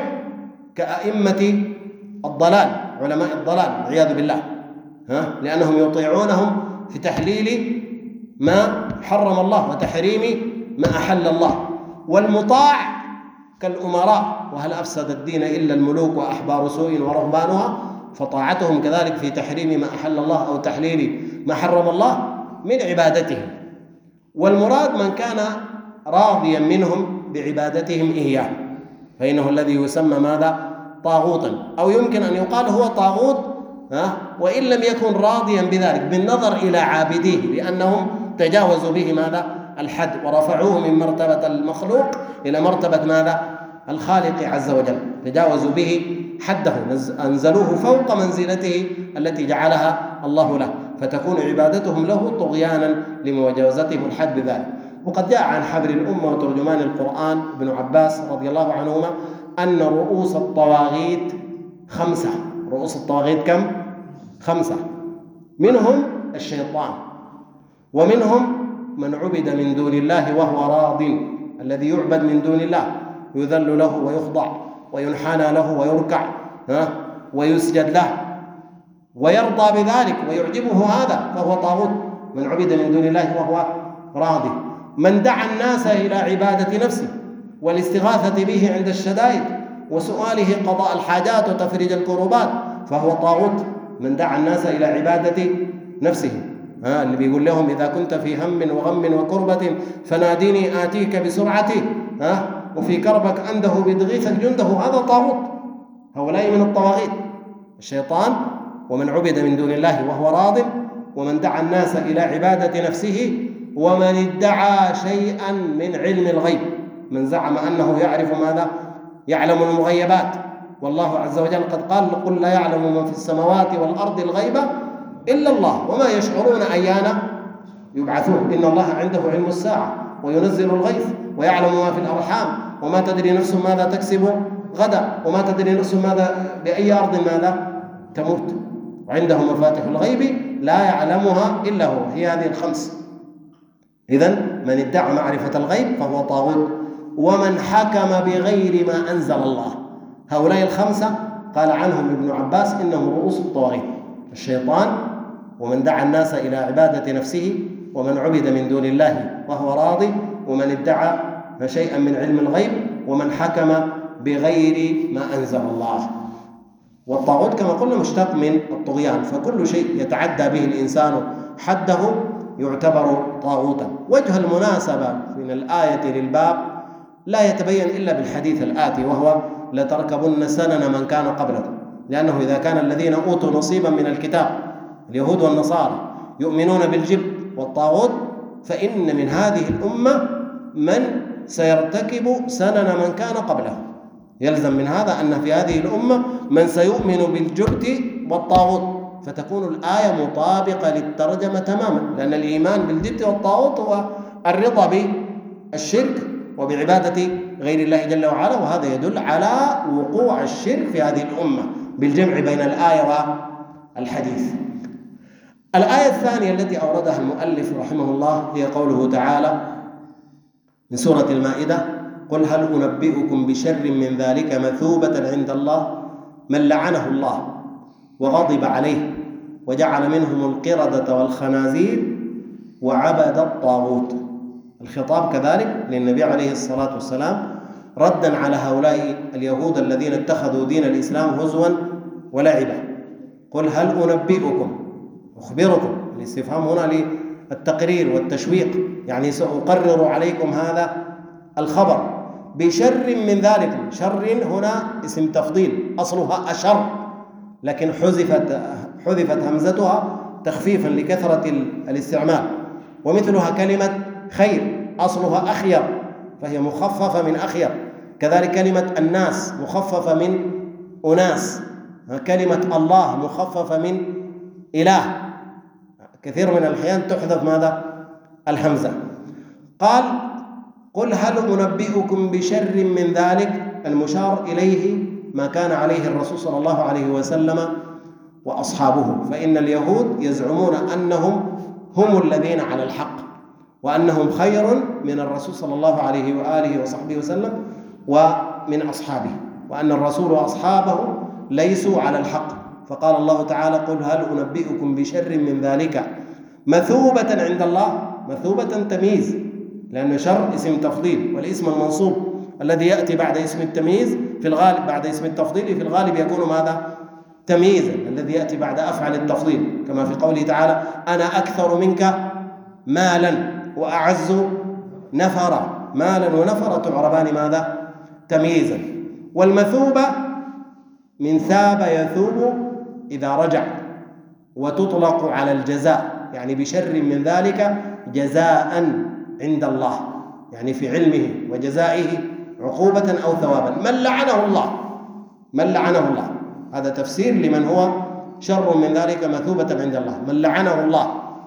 كأئمة الضلال، علماء الضلال والعياذ بالله، لأنهم يطيعونهم في تحليل ما حرم الله وتحريم ما أحل الله. والمطاع كالأمراء، وهل أفسد الدين إلا الملوك وأحبار سوء ورهبانها، فطاعتهم كذلك في تحريم ما أحل الله أو تحليل ما حرم الله من عبادتهم. والمراد من كان راضيا منهم بعبادتهم إياه فإنه الذي يسمى ماذا؟ طاغوتا. أو يمكن أن يقال هو طاغوت وإن لم يكن راضيا بذلك بالنظر إلى عابديه، لأنهم تجاوزوا به ماذا؟ الحد، ورفعوه من مرتبة المخلوق إلى مرتبة ماذا؟ الخالق عز وجل، تجاوزوا به حده، أنزلوه فوق منزلته التي جعلها الله له، فتكون عبادتهم له طغيانا لمجاوزتهم الحد بذلك. وقد جاء عن حبر الأمة وترجمان القرآن ابن عباس رضي الله عنهما أن رؤوس الطواغيت 5. رؤوس الطواغيت كم؟ 5. منهم الشيطان، ومنهم من عبد من دون الله وهو راض، الذي يعبد من دون الله يذل له ويخضع وينحنى له ويركع ويسجد له ويرضى بذلك ويعجبه هذا فهو طاغوت. من عبد من دون الله وهو راضي. من دعا الناس إلى عبادة نفسه والاستغاثة به عند الشدائد وسؤاله قضاء الحاجات وتفريج الكروبات فهو طاغوت. من دعا الناس إلى عبادة نفسه، اللي بيقول لهم إذا كنت في هم وغم وكربة فناديني آتيك بسرعته، وفي كربك أنده بتغيثك جنده، هذا طاغوت. هؤلاء من الطواغيت الشيطان، ومن عبد من دون الله وهو راض، ومن دعا الناس إلى عبادة نفسه، ومن ادعى شيئا من علم الغيب، من زعم أنه يعرف ماذا؟ يعلم المغيبات، والله عز وجل قد قال قل لا يعلم من في السماوات والأرض الغيب إلا الله وما يشعرون أيان يبعثون، إن الله عنده علم الساعة وينزل الغيث ويعلم ما في الأرحام وما تدري نفس ماذا تكسب غدا وما تدري نفس ماذا بأي أرض ماذا تموت، وعنده مفاتح الغيب لا يعلمها إلا هو. هي هذه 5. إذن من ادعى معرفة الغيب فهو طاغوت. ومن حكم بغير ما أنزل الله، هؤلاء 5 قال عنهم ابن عباس إنهم رؤوس الطواغيت: الشيطان، ومن دعا الناس إلى عبادة نفسه، ومن عبد من دون الله وهو راضي، ومن ادعى شيئا من علم الغيب، ومن حكم بغير ما أنزل الله. والطاغوت كما قلنا مشتق من الطغيان، فكل شيء يتعدى به الإنسان حده يعتبر طاغوتا. وجه المناسبة من الآية للباب لا يتبين إلا بالحديث الآتي، وهو لتركبن سنن من كان قبلكم، لأنه إذا كان الذين أوتوا نصيبا من الكتاب اليهود والنصارى يؤمنون بالجبت والطاغوت، فإن من هذه الأمة من سيرتكب سنن من كان قبله. يلزم من هذا أن في هذه الأمة من سيؤمن بالجبت والطاغوت، فتكون الآية مطابقة للترجمة تماما، لأن الإيمان بالجبت والطاغوت هو الرضا بالشرك وبعبادة غير الله جل وعلا، وهذا يدل على وقوع الشرك في هذه الأمة بالجمع بين الآية والحديث. الآية الثانية التي أوردها المؤلف رحمه الله هي قوله تعالى من سورة المائدة: قل هل أنبئكم بشر من ذلك مثوبة عند الله من لعنه الله وغضب عليه وجعل منهم القردة والخنازير وعبد الطاغوت. الخطاب كذلك للنبي عليه الصلاة والسلام ردا على هؤلاء اليهود الذين اتخذوا دين الإسلام هزوا ولعبا. قل هل أنبئكم، أخبركم، الاستفهام هنا للتقرير والتشويق، يعني سأقرر عليكم هذا الخبر بشر من ذلك. شر هنا اسم تفضيل، أصلها أشر، لكن حذفت همزتها تخفيفا لكثرة الاستعمال، ومثلها كلمة خير أصلها أخير فهي مخففة من أخير، كذلك كلمة الناس مخففة من أناس، كلمة الله مخففة من إله، كثير من الأحيان تحذف ماذا؟ الهمزة. قال قل هل أنبئكم بشر من ذلك، المشار إليه ما كان عليه الرسول صلى الله عليه وسلم وأصحابه، فإن اليهود يزعمون أنهم هم الذين على الحق، وأنهم خير من الرسول صلى الله عليه وآله وصحبه وسلم ومن أصحابه، وأن الرسول وأصحابه ليسوا على الحق. فقال الله تعالى قل هل أنبئكم بشر من ذلك مثوبة عند الله. مثوبة تمييز، لأن شر اسم تفضيل، والاسم المنصوب الذي يأتي بعد اسم التمييز في الغالب بعد اسم التفضيل في الغالب يكون ماذا؟ تمييزا، الذي يأتي بعد أفعل التفضيل، كما في قوله تعالى أنا أكثر منك مالا وأعز نفرا. مالا ونفرا تعربان ماذا؟ تمييزا. والمثوبة من ثاب يثوب إذا رجع، وتطلق على الجزاء، يعني بشر من ذلك جزاء عند الله، يعني في علمه وجزائه عقوبة أو ثوابا. من لعنه الله، من لعنه الله، هذا تفسير لمن هو شر من ذلك مثوبة عند الله، من لعنه الله.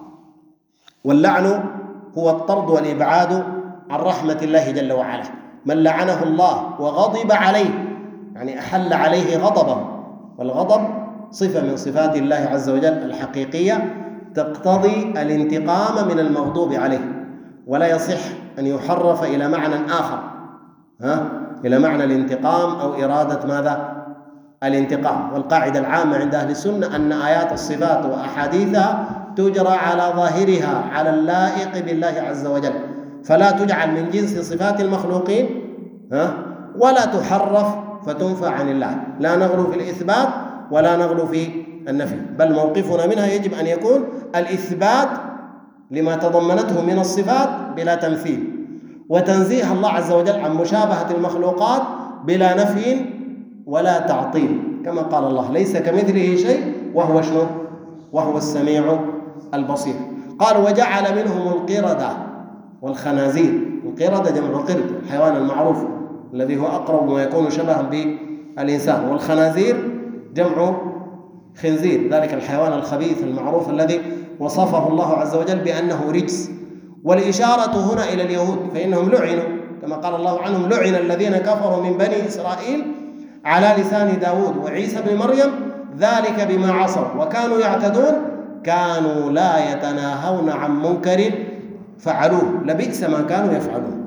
واللعن هو الطرد والإبعاد عن رحمة الله جل وعلا. من لعنه الله وغضب عليه، يعني أحل عليه غضبه، والغضب صفة من صفات الله عز وجل الحقيقية تقتضي الانتقام من المغضوب عليه، ولا يصح أن يحرف إلى معنى آخر، إلى معنى الانتقام أو إرادة ماذا؟ الانتقام. والقاعدة العامة عند أهل السنة أن آيات الصفات وأحاديثها تجرى على ظاهرها على اللائق بالله عز وجل، فلا تجعل من جنس صفات المخلوقين ولا تحرف فتنفى عن الله. لا نغلو في الإثبات ولا نغلو في النفي، بل موقفنا منها يجب أن يكون الإثبات لما تضمنته من الصفات بلا تمثيل، وتنزيه الله عز وجل عن مشابهة المخلوقات بلا نفي ولا تعطيل، كما قال الله ليس كمثله شيء وهو شنو؟ وهو السميع البصير. قال وجعل منهم القردة والخنازير. القردة جمع قرد، الحيوان المعروف الذي هو أقرب ما يكون شبها بالإنسان، والخنازير جمع خنزير، ذلك الحيوان الخبيث المعروف الذي وصفه الله عز وجل بأنه رجس. والإشارة هنا إلى اليهود، فإنهم لعنوا كما قال الله عنهم لعن الذين كفروا من بني إسرائيل على لسان داود وعيسى بن مريم ذلك بما عصوا وكانوا يعتدون كانوا لا يتناهون عن منكر فعلوه لبئس ما كانوا يفعلون.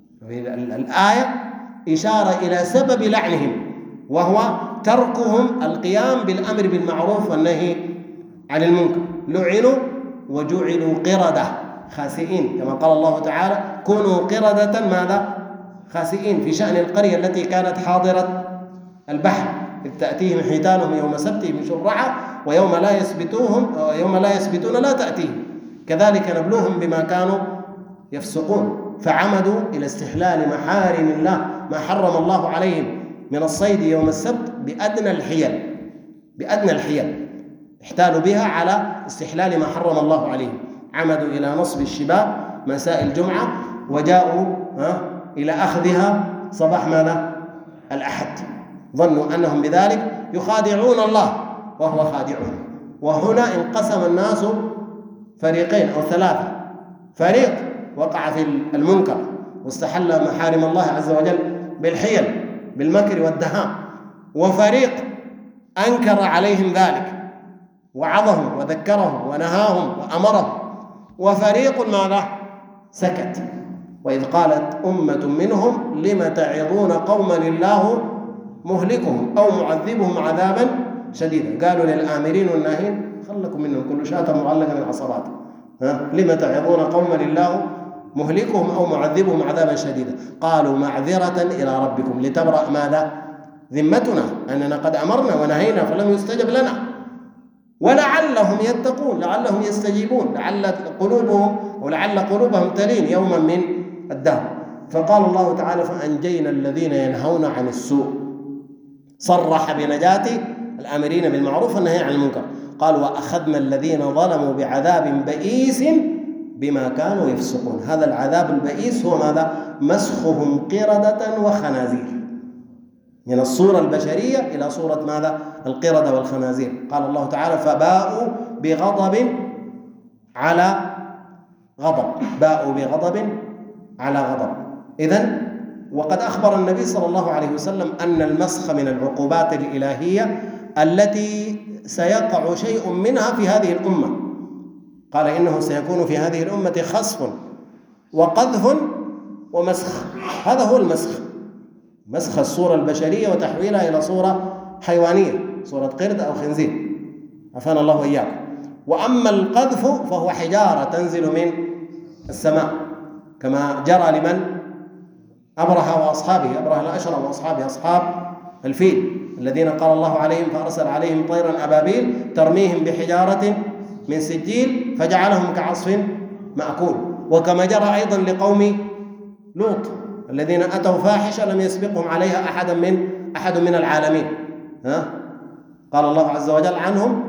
الآية إشارة إلى سبب لعنهم، وهو تركهم القيام بالأمر بالمعروف والنهي عن المنكر. لعنوا وجعلوا قردة خاسئين، كما قال الله تعالى كونوا قردة ماذا؟ خاسئين، في شأن القرية التي كانت حاضرة البحر إذ تأتيهم حيتانهم يوم سبتهم شرعا ويوم لا يسبتون لا تأتيهم، كذلك نبلوهم بما كانوا يفسقون، فعمدوا إلى استحلال محارم الله ما حرم الله عليهم من الصيد يوم السبت بأدنى الحيل احتالوا بها على استحلال ما حرم الله عليهم. عمدوا إلى نصب الشباك مساء الجمعة وجاءوا إلى أخذها صباح ماذا؟ الأحد. ظنوا أنهم بذلك يخادعون الله وهو خادعهم. وهنا انقسم الناس فريقين أو ثلاثة. فريق وقع في المنكر واستحل محارم الله عز وجل بالحيل بالمكر والدهاء، وفريق أنكر عليهم ذلك وعظهم وذكرهم ونهاهم وأمرهم، وفريق ماذا؟ سكت. وإذ قالت أمة منهم لم تعظون قوما الله مهلكهم أو معذبهم عذابا شديدا. قالوا للآمرين والناهين خلكم منهم كل شاة معلقة من عصبات. لم تعظون قوما الله مهلكهم أو معذبهم عذابا شديدا. قالوا معذرة إلى ربكم لتبرأ ماذا؟ ذمتنا أننا قد أمرنا ونهينا فلم يستجب لنا، ولعلهم يتقون، لعلهم يستجيبون، لعل قلوبهم تلين يوما من الدهر. فقال الله تعالى فأنجينا الذين ينهون عن السوء. صرح بنجاة الآمرين بالمعروف والنهي عن المنكر. قال وأخذنا الذين ظلموا بعذاب بئيس بما كانوا يفسقون. هذا العذاب البئيس هو ماذا؟ مسخهم قردة وخنازير، من الصورة البشرية إلى صورة ماذا؟ القردة والخنازير. قال الله تعالى فباءوا بغضب على غضب، باءوا بغضب على غضب. إذن وقد أخبر النبي صلى الله عليه وسلم أن المسخ من العقوبات الإلهية التي سيقع شيء منها في هذه الأمة. قال إنه سيكون في هذه الأمة خسف وقذف ومسخ. هذا هو المسخ، مسخ الصورة البشرية وتحويلها إلى صورة حيوانية، صورة قرد أو خنزير، عافانا الله وإياكم. وأما القذف فهو حجارة تنزل من السماء كما جرى لمن؟ أبرهة وأصحابه، أبرهة الأشرم وأصحابه أصحاب الفيل الذين قال الله عليهم فأرسل عليهم طيرا أبابيل ترميهم بحجارة من سجيل فجعلهم كعصف مأكول. وكما جرى أيضا لقوم لوط الذين أتوا فاحشة لم يسبقهم عليها أحد من العالمين. قال الله عز وجل عنهم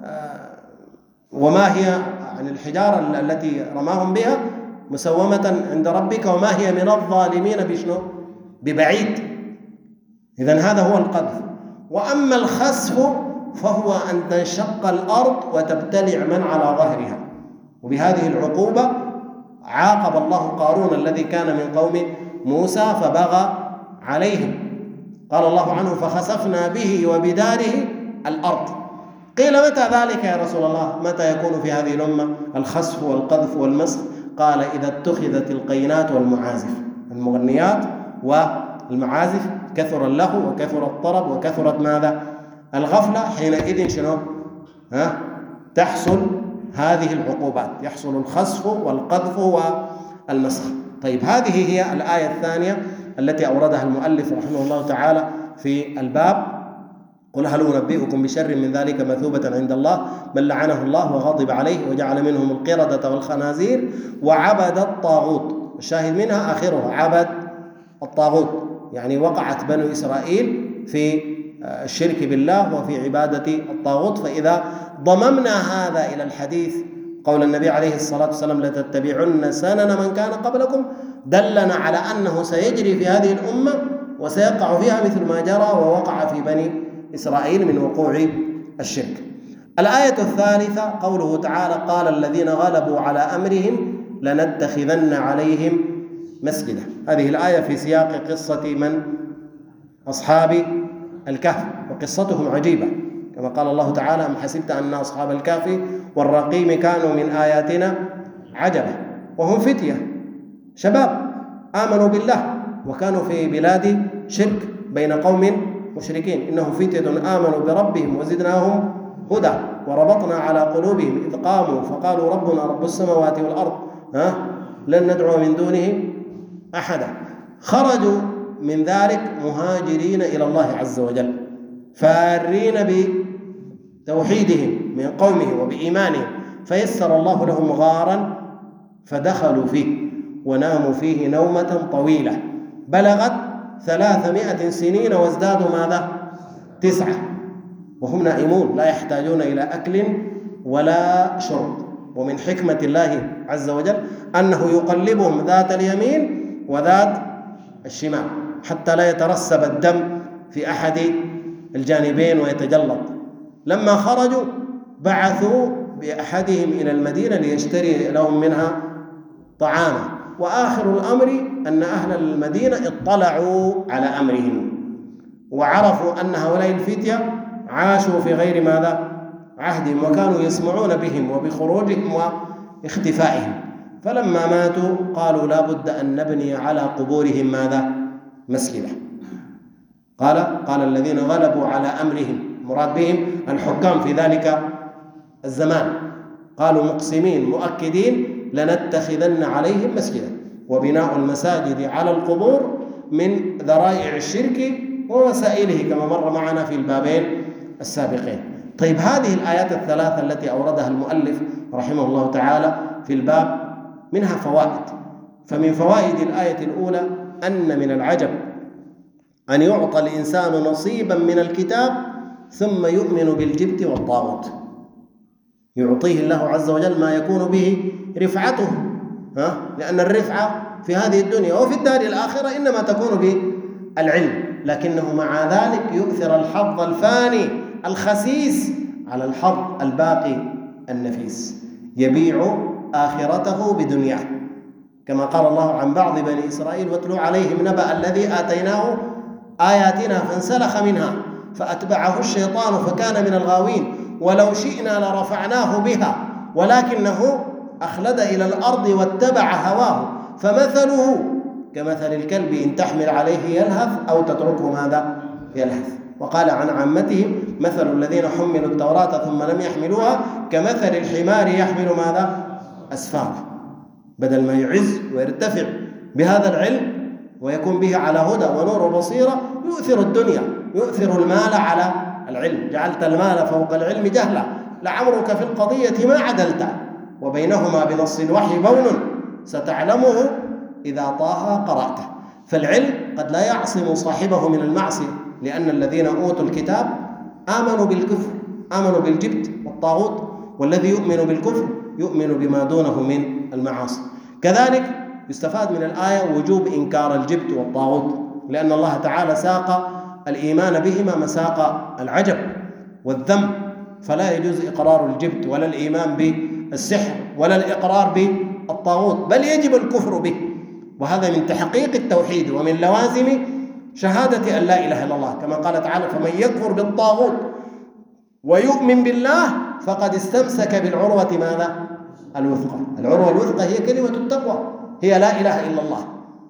وما هي عن الحجارة التي رماهم بها مسومة عند ربك وما هي من الظالمين بشنو؟ ببعيد. إذن هذا هو القذف. وأما الخسف فهو أن تنشق الأرض وتبتلع من على ظهرها. وبهذه العقوبة عاقب الله قارون الذي كان من قوم موسى فبغى عليهم. قال الله عنه فخسفنا به وبداره الأرض. قيل متى ذلك يا رسول الله؟ متى يكون في هذه الأمة الخسف والقذف والمسخ؟ قال إذا اتخذت القينات والمعازف، المغنيات والمعازف كثر اللهو وكثر الطرب وكثرت ماذا؟ الغفلة. حينئذ شنو؟ تحصل هذه العقوبات، يحصل الخسف والقذف والمسخ. طيب هذه هي الآية الثانية التي أوردها المؤلف رحمه الله تعالى في الباب. قل هل أنبئكم بشر من ذلك مثوبة عند الله من لعنه الله وغضب عليه وجعل منهم القردة والخنازير وعبد الطاغوت. الشاهد منها آخرها عبد الطاغوت، يعني وقعت بنو إسرائيل في الشرك بالله وفي عبادة الطاغوت. فإذا ضممنا هذا إلى الحديث قول النبي عليه الصلاة والسلام لتتبعن سنن من كان قبلكم، دلنا على أنه سيجري في هذه الأمة وسيقع فيها مثل ما جرى ووقع في بني إسرائيل من وقوع الشرك. الآية الثالثة قوله تعالى قال الذين غلبوا على أمرهم لنتخذن عليهم مسجدا. هذه الآية في سياق قصة من؟ أصحاب الكهف، وقصتهم عجيبة كما قال الله تعالى أم حسبت أن أصحاب الكهف والرقيم كانوا من آياتنا عجبا. وهم فتية شباب آمنوا بالله وكانوا في بلاد شرك بين قوم مشركين. إنهم فتية آمنوا بربهم وزدناهم هدى وربطنا على قلوبهم إذ قاموا فقالوا ربنا رب السماوات والأرض لن ندعو من دونه أحدا. خرجوا من ذلك مهاجرين إلى الله عز وجل فارين بتوحيدهم من قومهم وبإيمانهم، فيسر الله لهم غارا فدخلوا فيه وناموا فيه نومة طويلة بلغت 300 سنين وازدادوا ماذا؟ 9، وهم نائمون لا يحتاجون إلى أكل ولا شرب. ومن حكمة الله عز وجل أنه يقلبهم ذات اليمين وذات الشمال حتى لا يترسب الدم في أحد الجانبين ويتجلط. لما خرجوا بعثوا بأحدهم إلى المدينة ليشتري لهم منها طعاما، وآخر الأمر أن أهل المدينة اطلعوا على أمرهم وعرفوا أن هؤلاء الفتية عاشوا في غير ماذا؟ عهدهم، وكانوا يسمعون بهم وبخروجهم واختفائهم. فلما ماتوا قالوا لا بد أن نبني على قبورهم ماذا؟ مسجدا. قال الذين غلبوا على أمرهم، مراد بهم الحكام في ذلك الزمان، قالوا مقسمين مؤكدين لنتخذن عليهم مسجدا. وبناء المساجد على القبور من ذرائع الشرك ووسائله كما مر معنا في البابين السابقين. طيب، هذه الآيات الثلاثة التي أوردها المؤلف رحمه الله تعالى في الباب منها فوائد. فمن فوائد الآية الأولى أن من العجب أن يعطى الإنسان نصيبا من الكتاب ثم يؤمن بالجبت والطاغوت. يعطيه الله عز وجل ما يكون به رفعته، لأن الرفعة في هذه الدنيا وفي الدار الآخرة إنما تكون بالعلم، لكنه مع ذلك يؤثر الحظ الفاني الخسيس على الحظ الباقي النفيس، يبيع آخرته بدنياه، كما قال الله عن بعض بني إسرائيل: واتلو عليهم نبأ الذي آتيناه آياتنا فانسلخ منها فأتبعه الشيطان فكان من الغاوين ولو شئنا لرفعناه بها ولكنه أخلد إلى الأرض واتبع هواه فمثله كمثل الكلب إن تحمل عليه يلهث أو تتركه ماذا؟ يلهث. وقال عن عامتهم: مثل الذين حملوا التوراة ثم لم يحملوها كمثل الحمار يحمل ماذا؟ أسفارا. بدل ما يعز ويرتفع بهذا العلم ويكون به على هدى ونور وبصيرة، يؤثر الدنيا، يؤثر المال على العلم. جعلت المال فوق العلم جهلا، لعمرك في القضية ما عدلت، وبينهما بنص الوحي بون ستعلمه إذا طه قرأته. فالعلم قد لا يعصم صاحبه من المعصية، لأن الذين أوتوا الكتاب آمنوا بالكفر، آمنوا بالجبت والطاغوت، والذي يؤمن بالكفر يؤمن بما دونه من المعاصي. كذلك يستفاد من الآية وجوب إنكار الجبت والطاغوت، لأن الله تعالى ساق الإيمان بهما مساق العجب والذم، فلا يجوز إقرار الجبت ولا الإيمان بالسحر ولا الإقرار بالطاغوت، بل يجب الكفر به. وهذا من تحقيق التوحيد ومن لوازم شهادة أن لا إله إلا الله، كما قال تعالى: فمن يكفر بالطاغوت ويؤمن بالله فقد استمسك بالعروة ماذا؟ الوثقى. العروة الوثقى هي كلمة التقوى، هي لا إله إلا الله.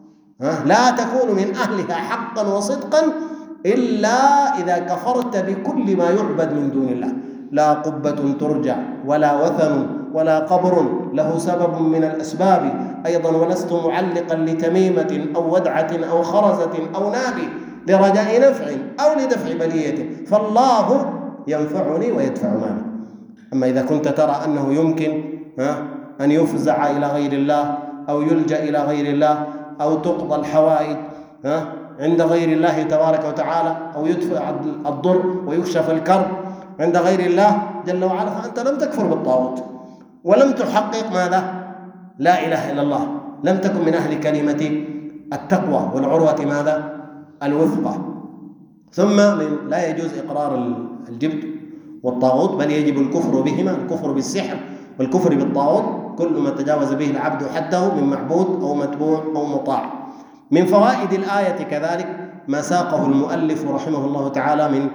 لا تكون من أهلها حقا وصدقا إلا إذا كفرت بكل ما يعبد من دون الله. لا قبة ترجع ولا وثن ولا قبر له سبب من الأسباب أيضا، ولست معلقا لتميمة أو ودعة أو خرزة أو نابي لرجاء نفع أو لدفع بلية، فالله ينفعني ويدفع مالي. أما إذا كنت ترى أنه يمكن أن يفزع إلى غير الله أو يلجأ إلى غير الله أو تقضى الحوائج عند غير الله تبارك وتعالى أو يدفع الضر ويكشف الكرب عند غير الله جل وعلا، فأنت لم تكفر بالطاغوت ولم تحقق ماذا؟ لا إله إلا الله، لم تكن من أهل كلمة التقوى والعروة ماذا؟ الوثقى. ثم لا يجوز إقرار الجبت والطاغوت، بل يجب الكفر بهما، الكفر بالسحر والكفر بالطاغوت، كل ما تجاوز به العبد حده من معبود أو متبوع أو مطاع. من فوائد الآية كذلك ما ساقه المؤلف رحمه الله تعالى من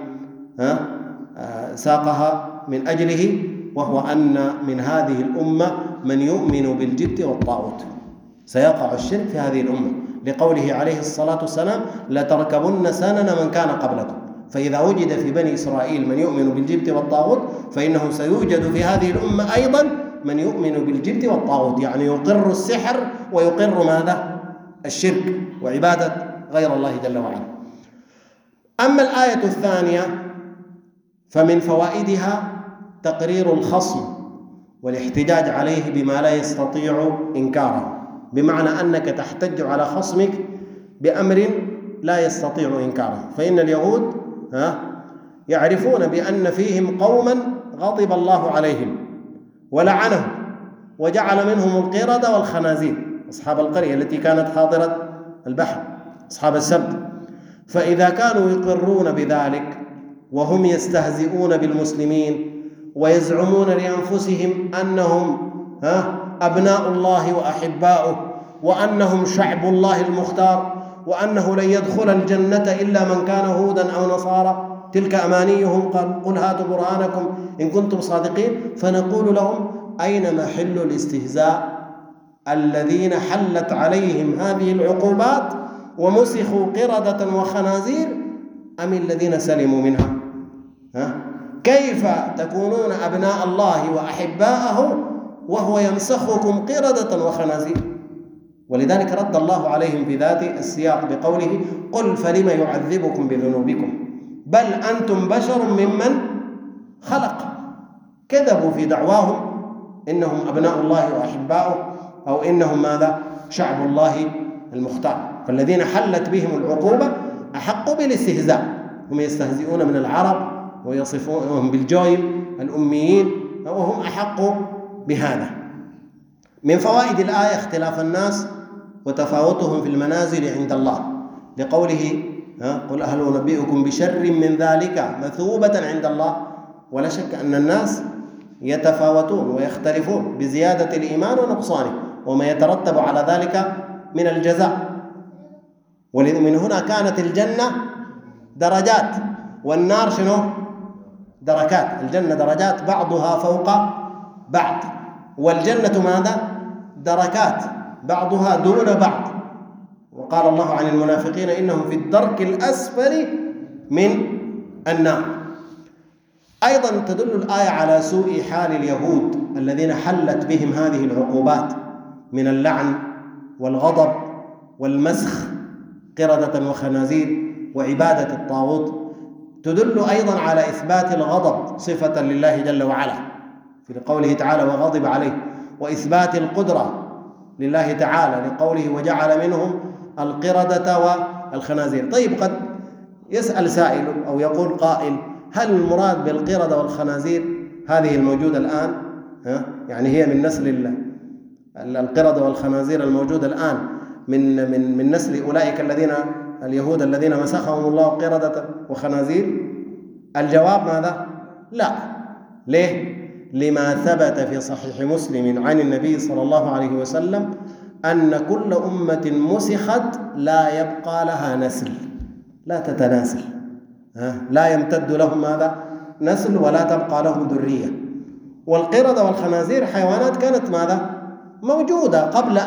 ساقها من أجله، وهو أن من هذه الأمة من يؤمن بالجبت والطاغوت، سيقع الشرك في هذه الأمة، لقوله عليه الصلاة والسلام: لتركبن سنن من كان قبلكم. فإذا وجد في بني إسرائيل من يؤمن بالجبت والطاغوت، فإنه سيوجد في هذه الأمة أيضا من يؤمن بالجبت والطاغوت، يعني يقر السحر ويقر ماذا؟ الشرك وعبادة غير الله جل وعلا. أما الآية الثانية فمن فوائدها تقرير الخصم والاحتجاج عليه بما لا يستطيع إنكاره، بمعنى أنك تحتج على خصمك بأمر لا يستطيع إنكاره، فإن اليهود يعرفون بأن فيهم قوما غضب الله عليهم ولعنهم وجعل منهم القردة والخنازير، أصحاب القرية التي كانت حاضرة البحر، أصحاب السبت. فإذا كانوا يقرون بذلك وهم يستهزئون بالمسلمين ويزعمون لأنفسهم أنهم أبناء الله وأحباؤه وأنهم شعب الله المختار وأنه لن يدخل الجنة إلا من كان هودا أو نصارى، تلك أمانيهم، قل هاتوا برهانكم إن كنتم صادقين، فنقول لهم أين محل الاستهزاء الذين حلت عليهم هذه العقوبات ومسخوا قردة وخنازير أم الذين سلموا منها؟ كيف تكونون أبناء الله وأحباءه وهو يمسخكم قردة وخنازير؟ ولذلك رد الله عليهم في ذات السياق بقوله قل فلم يعذبكم بذنوبكم بل أنتم بشر ممن خلق. كذبوا في دعواهم إنهم أبناء الله وأحباؤه أو إنهم ماذا؟ شعب الله المختار. فالذين حلت بهم العقوبة أحقوا بالاستهزاء، هم يستهزئون من العرب ويصفونهم بالجويل الأميين وهم أحقوا بهذا. من فوائد الآية اختلاف الناس وتفاوتهم في المنازل عند الله، لقوله قل هل أنبئكم بشر من ذلك مثوبة عند الله. ولا شك أن الناس يتفاوتون ويختلفون بزيادة الإيمان ونقصانه وما يترتب على ذلك من الجزاء. ومن هنا كانت الجنة درجات والنار شنو؟ دركات. الجنة درجات بعضها فوق بعض، والجنة ماذا؟ دركات بعضها دون بعض. وقال الله عن المنافقين إنهم في الدرك الأسفل من النار. أيضا تدل الآية على سوء حال اليهود الذين حلت بهم هذه العقوبات من اللعن والغضب والمسخ قردة وخنازير وعبادة الطاغوت. تدل أيضا على إثبات الغضب صفة لله جل وعلا في قوله تعالى وغضب عليه، وإثبات القدرة لله تعالى لقوله وجعل منهم القردة والخنازير. طيب قد يسأل سائل أو يقول قائل هل المراد بالقردة والخنازير هذه الموجودة الآن؟ يعني هي من نسل القردة والخنازير الموجودة الآن من نسل أولئك اليهود الذين مسخهم الله قردة وخنازير؟ الجواب ماذا؟ لا. ليه؟ لما ثبت في صحيح مسلم عن النبي صلى الله عليه وسلم أن كل أمة مسخت لا يبقى لها نسل، لا تتناسل، لا يمتد لهم ماذا؟ نسل ولا تبقى لهم ذرية. والقردة والخنازير حيوانات كانت ماذا؟ موجودة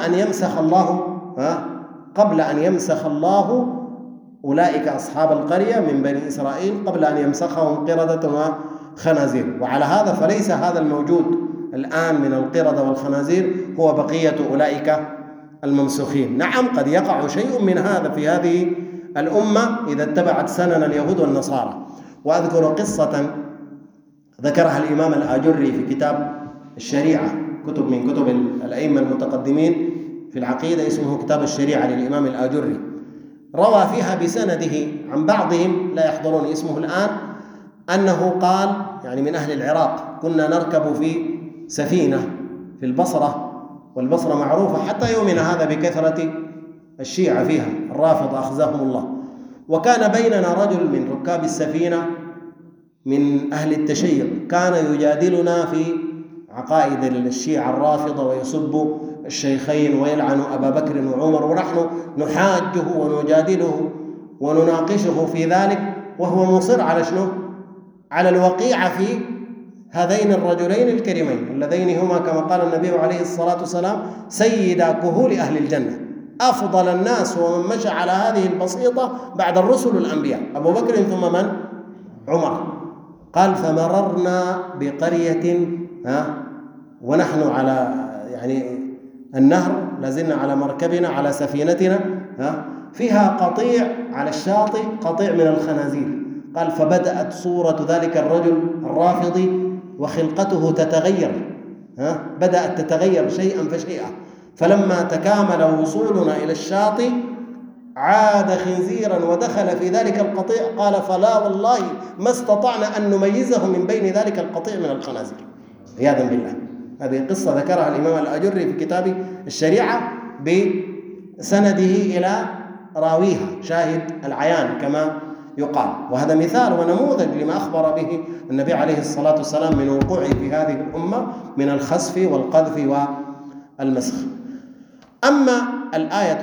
قبل أن يمسخ الله أولئك أصحاب القرية من بني إسرائيل، قبل أن يمسخهم قردة وخنازير. وعلى هذا فليس هذا الموجود الآن من القردة والخنازير هو بقية أولئك الممسوخين. نعم قد يقع شيء من هذا في هذه الأمة إذا اتبعت سنن اليهود والنصارى. وأذكر قصة ذكرها الإمام الآجري في كتاب الشريعة، كتب من كتب الأئمة المتقدمين في العقيدة، اسمه كتاب الشريعة للإمام الآجري. روى فيها بسنده عن بعضهم لا يحضرون اسمه الآن أنه قال، يعني من أهل العراق، كنا نركب في سفينة في البصرة، والبصرة معروفة حتى يومنا هذا بكثرة الشيعة فيها الرافضة أخزاهم الله. وكان بيننا رجل من ركاب السفينة من أهل التشيع كان يجادلنا في عقائد الشيعة الرافضة ويسب الشيخين ويلعن أبا بكر وعمر، ونحن نحاجه ونجادله ونناقشه في ذلك، وهو مصر على شنو؟ على الوقيعة في هذين الرجلين الكريمين اللذين هما كما قال النبي عليه الصلاة والسلام سيدا كهول أهل الجنة، أفضل الناس ومن مشى على هذه البسيطة بعد الرسل الأنبياء، أبو بكر ثم من؟ عمر. قال فمررنا بقرية ونحن على يعني النهر، لازلنا على مركبنا على سفينتنا، فيها قطيع على الشاطئ، قطيع من الخنازير. قال فبدأت صورة ذلك الرجل الرافضي وخلقته تتغير، بدأت تتغير شيئا فشيئا. فلما تكامل وصولنا إلى الشاطئ عاد خنزيرا ودخل في ذلك القطيع، قال فلا والله ما استطعنا أن نميزه من بين ذلك القطيع من الخنازير عياذا بالله. هذه قصة ذكرها الإمام الآجري في كتاب الشريعة بسنده إلى راويها، شاهد العيان كما يقال. وهذا مثال ونموذج لما أخبر به النبي عليه الصلاة والسلام من وقوعه في هذه الأمة من الخسف والقذف والمسخ. أما الآية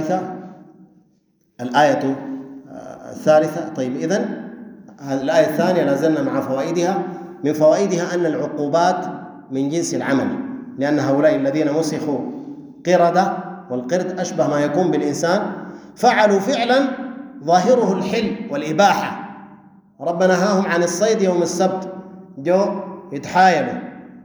الثالثة طيب، إذن الآية الثانية لازلنا مع فوائدها. من فوائدها أن العقوبات من جنس العمل، لأن هؤلاء الذين مسخوا قردة، والقرد أشبه ما يكون بالإنسان، فعلوا فعلا ظاهره الحل والإباحة. ربنا نهاهم عن الصيد يوم السبت، جو يتحايلوا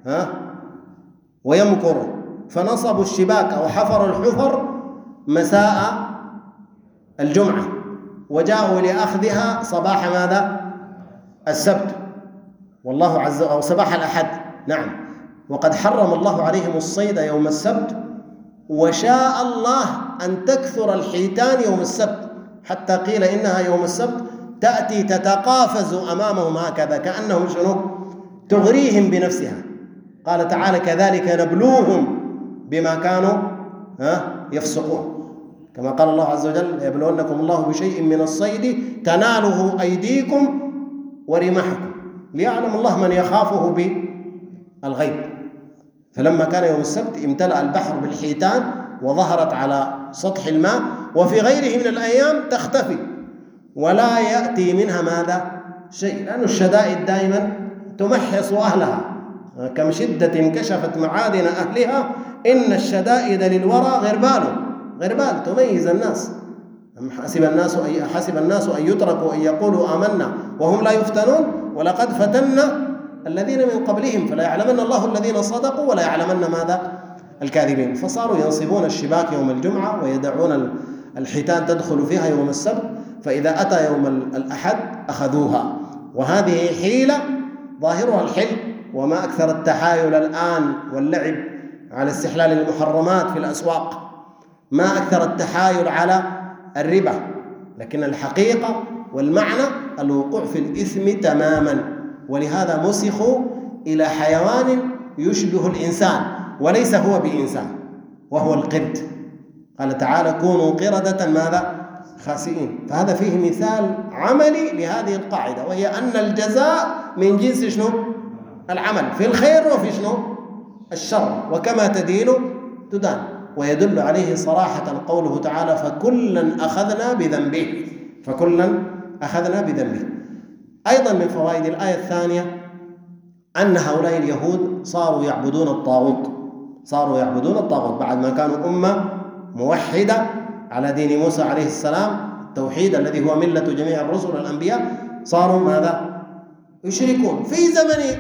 ويمكروا، فنصبوا الشباك أو حفروا الحفر مساء الجمعة، وجاءوا لأخذها صباح ماذا؟ السبت، والله عز وجل، أو صباح الأحد، نعم. وقد حرم الله عليهم الصيد يوم السبت، وشاء الله أن تكثر الحيتان يوم السبت، حتى قيل إنها يوم السبت تأتي تتقافز أمامهم هكذا كأنهم شنو؟ تغريهم بنفسها. قال تعالى كذلك نبلوهم بما كانوا يفسقون، كما قال الله عز وجل يبلونكم الله بشيء من الصيد تناله أيديكم ورماحكم ليعلم الله من يخافه بالغيب. فلما كان يوم السبت امتلأ البحر بالحيتان وظهرت على سطح الماء، وفي غيره من الأيام تختفي ولا يأتي منها ماذا؟ شيء، لأن الشدائد دائما تمحص أهلها، كم شدة كشفت معادن أهلها إن الشدائد للورى غربال تميز الناس. حسب الناس أن يتركوا أن يقولوا آمنا وهم لا يفتنون، ولقد فتنا الذين من قبلهم فلا يعلمن الله الذين صدقوا ولا يعلمن ماذا؟ الكاذبين. فصاروا ينصبون الشباك يوم الجمعة ويدعون الحيتان تدخل فيها يوم السبت، فإذا أتى يوم الأحد أخذوها. وهذه حيلة ظاهرها الحل، وما أكثر التحايل الآن واللعب على استحلال المحرمات في الأسواق، ما أكثر التحايل على الربا، لكن الحقيقة والمعنى الوقوع في الإثم تماما. ولهذا مسخوا إلى حيوان يشبه الإنسان وليس هو بإنسان، وهو القرد. قال تعالى كونوا قردة ماذا؟ خاسئين. فهذا فيه مثال عملي لهذه القاعدة، وهي أن الجزاء من جنس شنو؟ العمل، في الخير وفي شنو؟ الشر، وكما تدين تدان. ويدل عليه صراحة قوله تعالى فكلا أخذنا بذنبه. أيضا من فوائد الآية الثانية أن هؤلاء اليهود صاروا يعبدون الطاغوت بعد ما كانوا أمة موحدة على دين موسى عليه السلام، التوحيد الذي هو ملة جميع الرسل والأنبياء. صاروا ماذا؟ يشركون. في زمن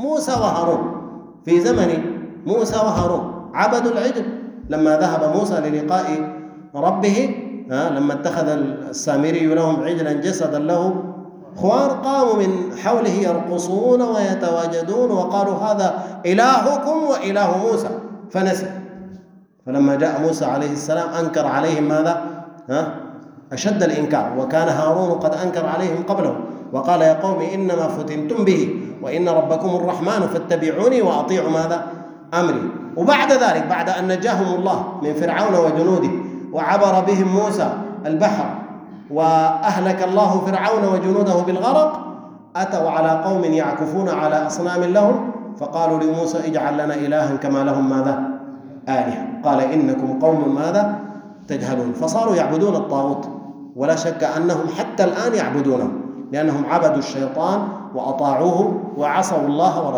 موسى وهارون عبدوا العجل. لما ذهب موسى للقاء ربه، لما اتخذ السامري لهم عجلا جسدا له خوار، قاموا من حوله يرقصون ويتواجدون وقالوا هذا إلهكم وإله موسى، فنسي. فلما جاء موسى عليه السلام أنكر عليهم ماذا؟ أشد الإنكار، وكان هارون قد أنكر عليهم قبله وقال يا قوم إنما فتنتم به وإن ربكم الرحمن فاتبعوني وأطيعوا ماذا؟ أمري. وبعد ذلك، بعد أن نجاهم الله من فرعون وجنوده وعبر بهم موسى البحر وأهلك الله فرعون وجنوده بالغرق، أتوا على قوم يعكفون على أصنام لهم، فقالوا لموسى اجعل لنا إلها كما لهم ماذا؟ آلهة. قال إنكم قوم ماذا؟ تجهلون. فصاروا يعبدون الطاغوت، ولا شك أنهم حتى الآن يعبدونه، لأنهم عبدوا الشيطان وأطاعوه وعصوا الله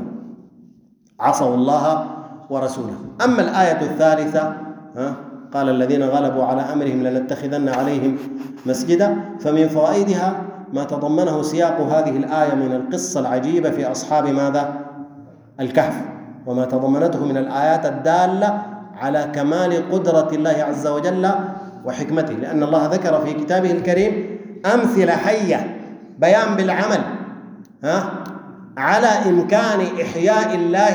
ورسوله. أما الآية الثالثة قال الذين غلبوا على أمرهم لنتخذن عليهم مسجدا، فمن فوائدها ما تضمنه سياق هذه الآية من القصة العجيبة في أصحاب ماذا؟ الكهف، وما تضمنته من الآيات الدالة على كمال قدرة الله عز وجل وحكمته، لأن الله ذكر في كتابه الكريم أمثلة حية بيان بالعمل على إمكان إحياء الله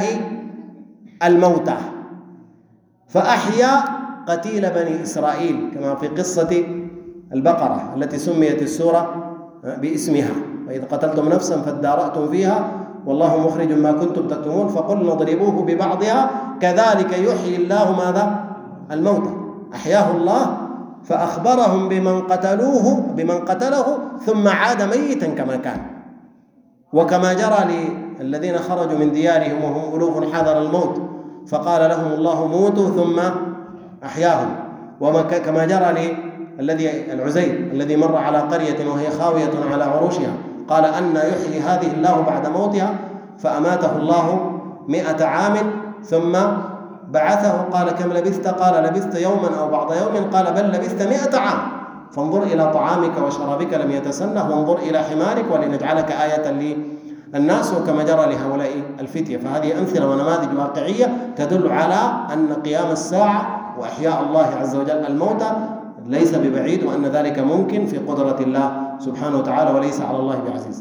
الموتى، فأحيا قتيل بني إسرائيل كما في قصة البقرة التي سميت السورة باسمها، وإذ قتلتم نفسا فادارأتم فيها والله مخرج ما كنتم تكتمون فقلنا اضربوه ببعضها كذلك يحيي الله ماذا؟ الموتى. أحياه الله فأخبرهم بمن قتله ثم عاد ميتا كما كان. وكما جرى للذين خرجوا من ديارهم وهم ألوف حذر الموت فقال لهم الله موتوا ثم أحياهم. وكما جرى العزير الذي مر على قرية وهي خاوية على عروشها قال أن يحيي هذه الله بعد موتها فأماته الله 100 عام ثم بعثه. قال كم لبثت؟ قال لبثت يوما أو بعض يوم. قال بل لبثت 100 عام فانظر إلى طعامك وشرابك لم يتسنه وانظر إلى حمارك ولنجعلك آية للناس. وكما جرى لهؤلاء الفتية. فهذه أمثلة ونماذج واقعية تدل على أن قيام الساعة وإحياء الله عز وجل الموتى ليس ببعيد، وأن ذلك ممكن في قدرة الله سبحانه وتعالى وليس على الله بعزيز.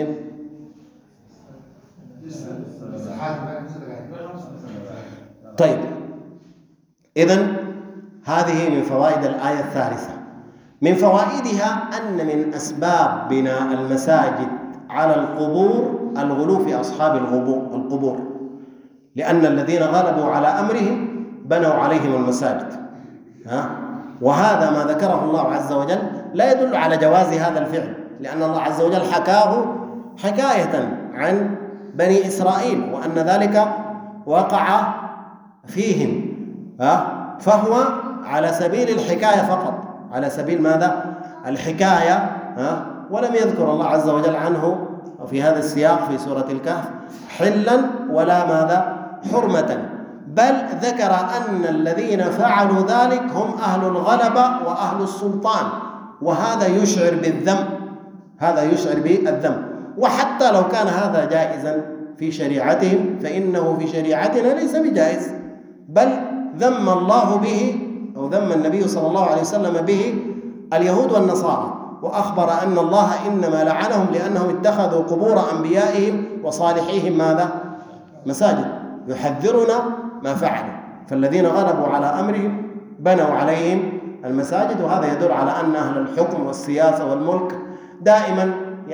طيب، إذن هذه من فوائد الآية الثالثة. من فوائدها أن من أسباب بناء المساجد على القبور الغلو في أصحاب القبور، لأن الذين غلبوا على أمرهم بنوا عليهم المساجد. وهذا ما ذكره الله عز وجل لا يدل على جواز هذا الفعل، لأن الله عز وجل حكاه حكاية عن بني إسرائيل وأن ذلك وقع فيهم، فهو على سبيل الحكاية فقط، على سبيل ماذا؟ الحكاية، ولم يذكر الله عز وجل عنه في هذا السياق في سورة الكهف حلا ولا ماذا؟ حرمة، بل ذكر أن الذين فعلوا ذلك هم أهل الغلبة وأهل السلطان، وهذا يشعر بالذنب، هذا يشعر بالذنب. وحتى لو كان هذا جائزا في شريعتهم فإنه في شريعتنا ليس بجائز، بل ذم الله به أو ذم النبي صلى الله عليه وسلم به اليهود والنصارى، وأخبر أن الله إنما لعنهم لأنهم اتخذوا قبور أنبيائهم وصالحيهم ماذا؟ مساجد، يحذرنا ما فعلوا. فالذين غلبوا على أمرهم بنوا عليهم المساجد، وهذا يدل على أن أهل الحكم والسياسة والملك دائما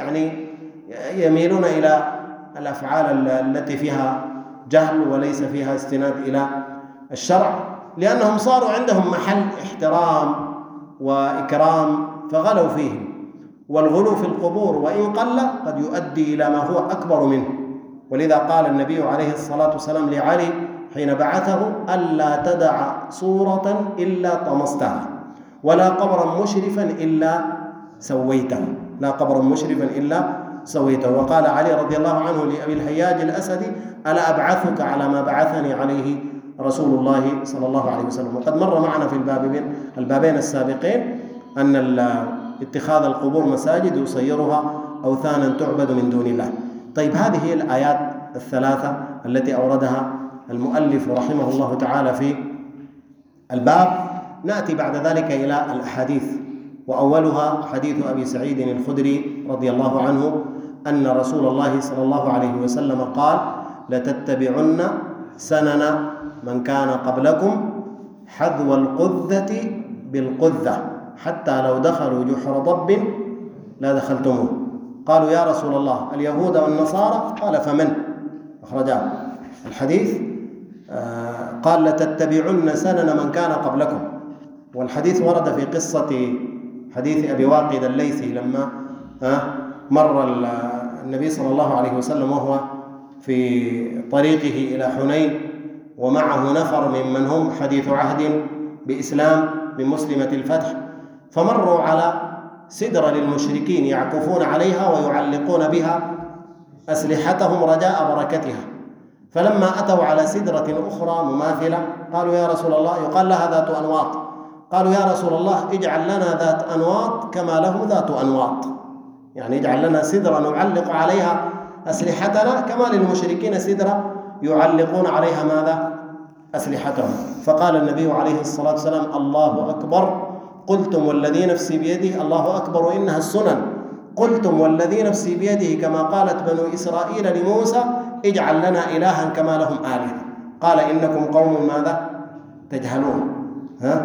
يميلون إلى الأفعال التي فيها جهل وليس فيها استناد إلى الشرع، لأنهم صاروا عندهم محل احترام وإكرام فغلوا فيهم. والغلو في القبور وإن قل قد يؤدي إلى ما هو أكبر منه، ولذا قال النبي عليه الصلاة والسلام لعلي حين بعثه: ألا تدع صورة إلا طمستها ولا قبرا مشرفا إلا سويته، لا قبرا مشرفا إلا سويته. وقال علي رضي الله عنه لأبي الهياج الأسدي: ألا أبعثك على ما بعثني عليه رسول الله صلى الله عليه وسلم. وقد مر معنا في البابين السابقين أن اتخاذ القبور مساجد يصيرها أوثانا تعبد من دون الله. طيب، هذه هي الآيات الثلاثة التي أوردها المؤلف رحمه الله تعالى في الباب. نأتي بعد ذلك إلى الأحاديث، وأولها حديث أبي سعيد الخدري رضي الله عنه أن رسول الله صلى الله عليه وسلم قال: لتتبعن سنن من كان قبلكم حذو القذة بالقذة حتى لو دخلوا جحر ضب لا دخلتموه. قالوا: يا رسول الله اليهود والنصارى؟ قال: فمن؟ أخرجاه الحديث. قال: لتتبعن سنن من كان قبلكم. والحديث ورد في قصة حديث أبي واقد الليثي لما مر النبي صلى الله عليه وسلم وهو في طريقه إلى حنين ومعه نفر ممن هم حديث عهد بإسلام من مسلمة الفتح، فمروا على سدرة للمشركين يعكفون عليها ويعلقون بها أسلحتهم رجاء بركتها. فلما أتوا على سدرة أخرى مماثلة قالوا: يا رسول الله، يقال لها ذات أنواط، قالوا: يا رسول الله اجعل لنا ذات أنواط كما له ذات أنواط، يعني اجعل لنا سدرة نعلق عليها أسلحتنا كما للمشركين سدرة يعلقون عليها ماذا؟ أسلحتهم. فقال النبي عليه الصلاة والسلام: الله أكبر. قلتم والذي نفسي بيده، الله أكبر إنها السنن. قلتم والذي نفسي بيده كما قالت بنو إسرائيل لموسى: اجعل لنا إلها كما لهم آلهة. قال: إنكم قوم ماذا؟ تجهلون.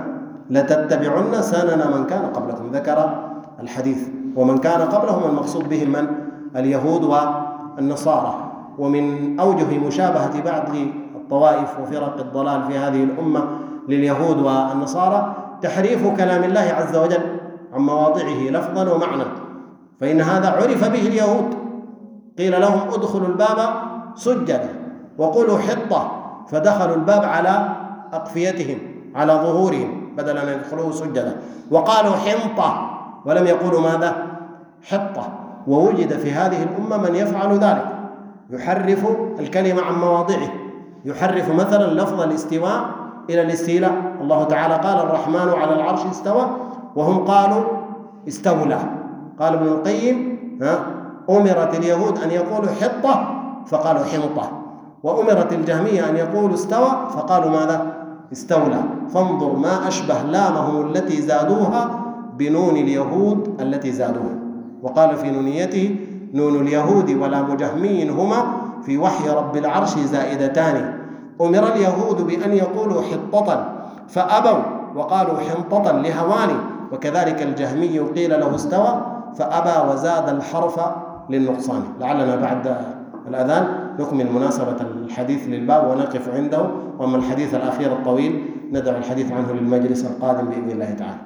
لتتبعن سنن من كان قبلكم، ذكر الحديث. ومن كان قبلهم المقصود بهم من؟ اليهود والنصارى. ومن أوجه مشابهة بعض الطوائف وفرق الضلال في هذه الأمة لليهود والنصارى تحريف كلام الله عز وجل عن مواضعه لفظا ومعنى، فإن هذا عرف به اليهود، قيل لهم ادخلوا الباب سجدا وقولوا حطة، فدخلوا الباب على أقفيتهم على ظهورهم بدل أن يدخلوه سجدا، وقالوا حنطة ولم يقولوا ماذا؟ حطة. ووجد في هذه الأمة من يفعل ذلك، يحرف الكلمة عن مواضعه، يحرف مثلا لفظ الاستواء إلى الاستيلاء. الله تعالى قال الرحمن على العرش استوى، وهم قالوا استولى. قال ابن القيم أمرت اليهود أن يقولوا حطة فقالوا حنطة، وأمرت الجهمية أن يقولوا استوى فقالوا ماذا؟ استولى. فانظر ما أشبه لامهم التي زادوها بنون اليهود التي زادوها. وقال في نونيته نون اليهود ولام جهمي هما في وحي رب العرش زائدتان. أمر اليهود بأن يقولوا حطة فأبوا وقالوا حنطة لهوان، وكذلك الجهمي قيل له استوى فأبى وزاد الحرف للنقصان. لعلنا بعد الأذان نكمل مناسبة الحديث للباب ونقف عنده، وأما الحديث الأخير الطويل ندع الحديث عنه للمجلس القادم بإذن الله تعالى.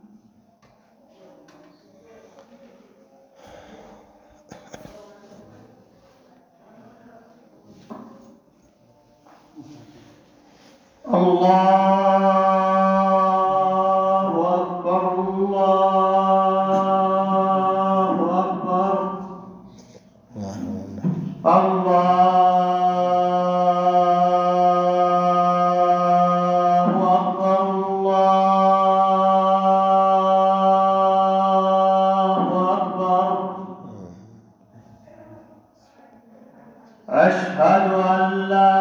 الله أكبر الله أكبر الله أكبر الله أكبر. أشهد أن لا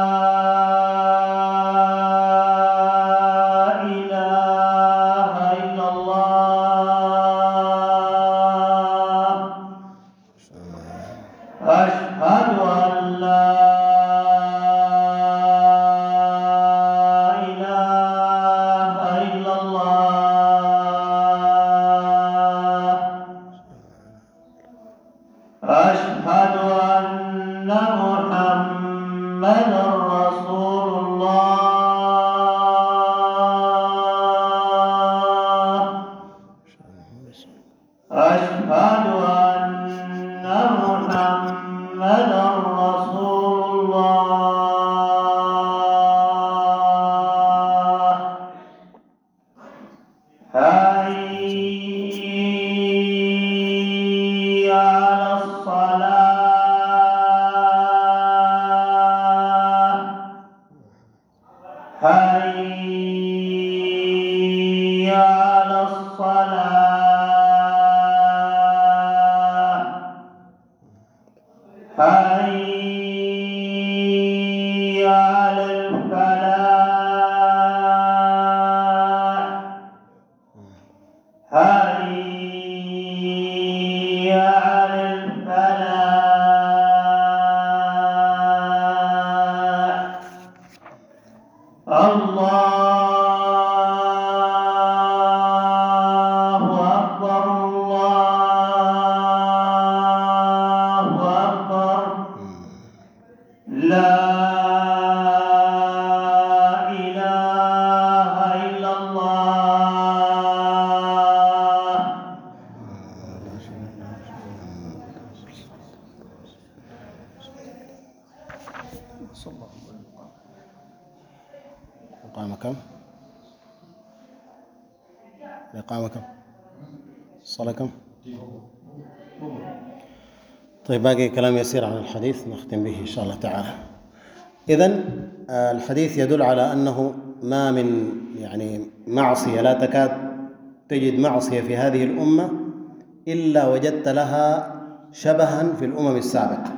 طيب باقي كلام يسير عن الحديث نختم به إن شاء الله تعالى. إذن الحديث يدل على أنه ما من معصية، لا تكاد تجد معصية في هذه الأمة إلا وجدت لها شبها في الأمم السابقة،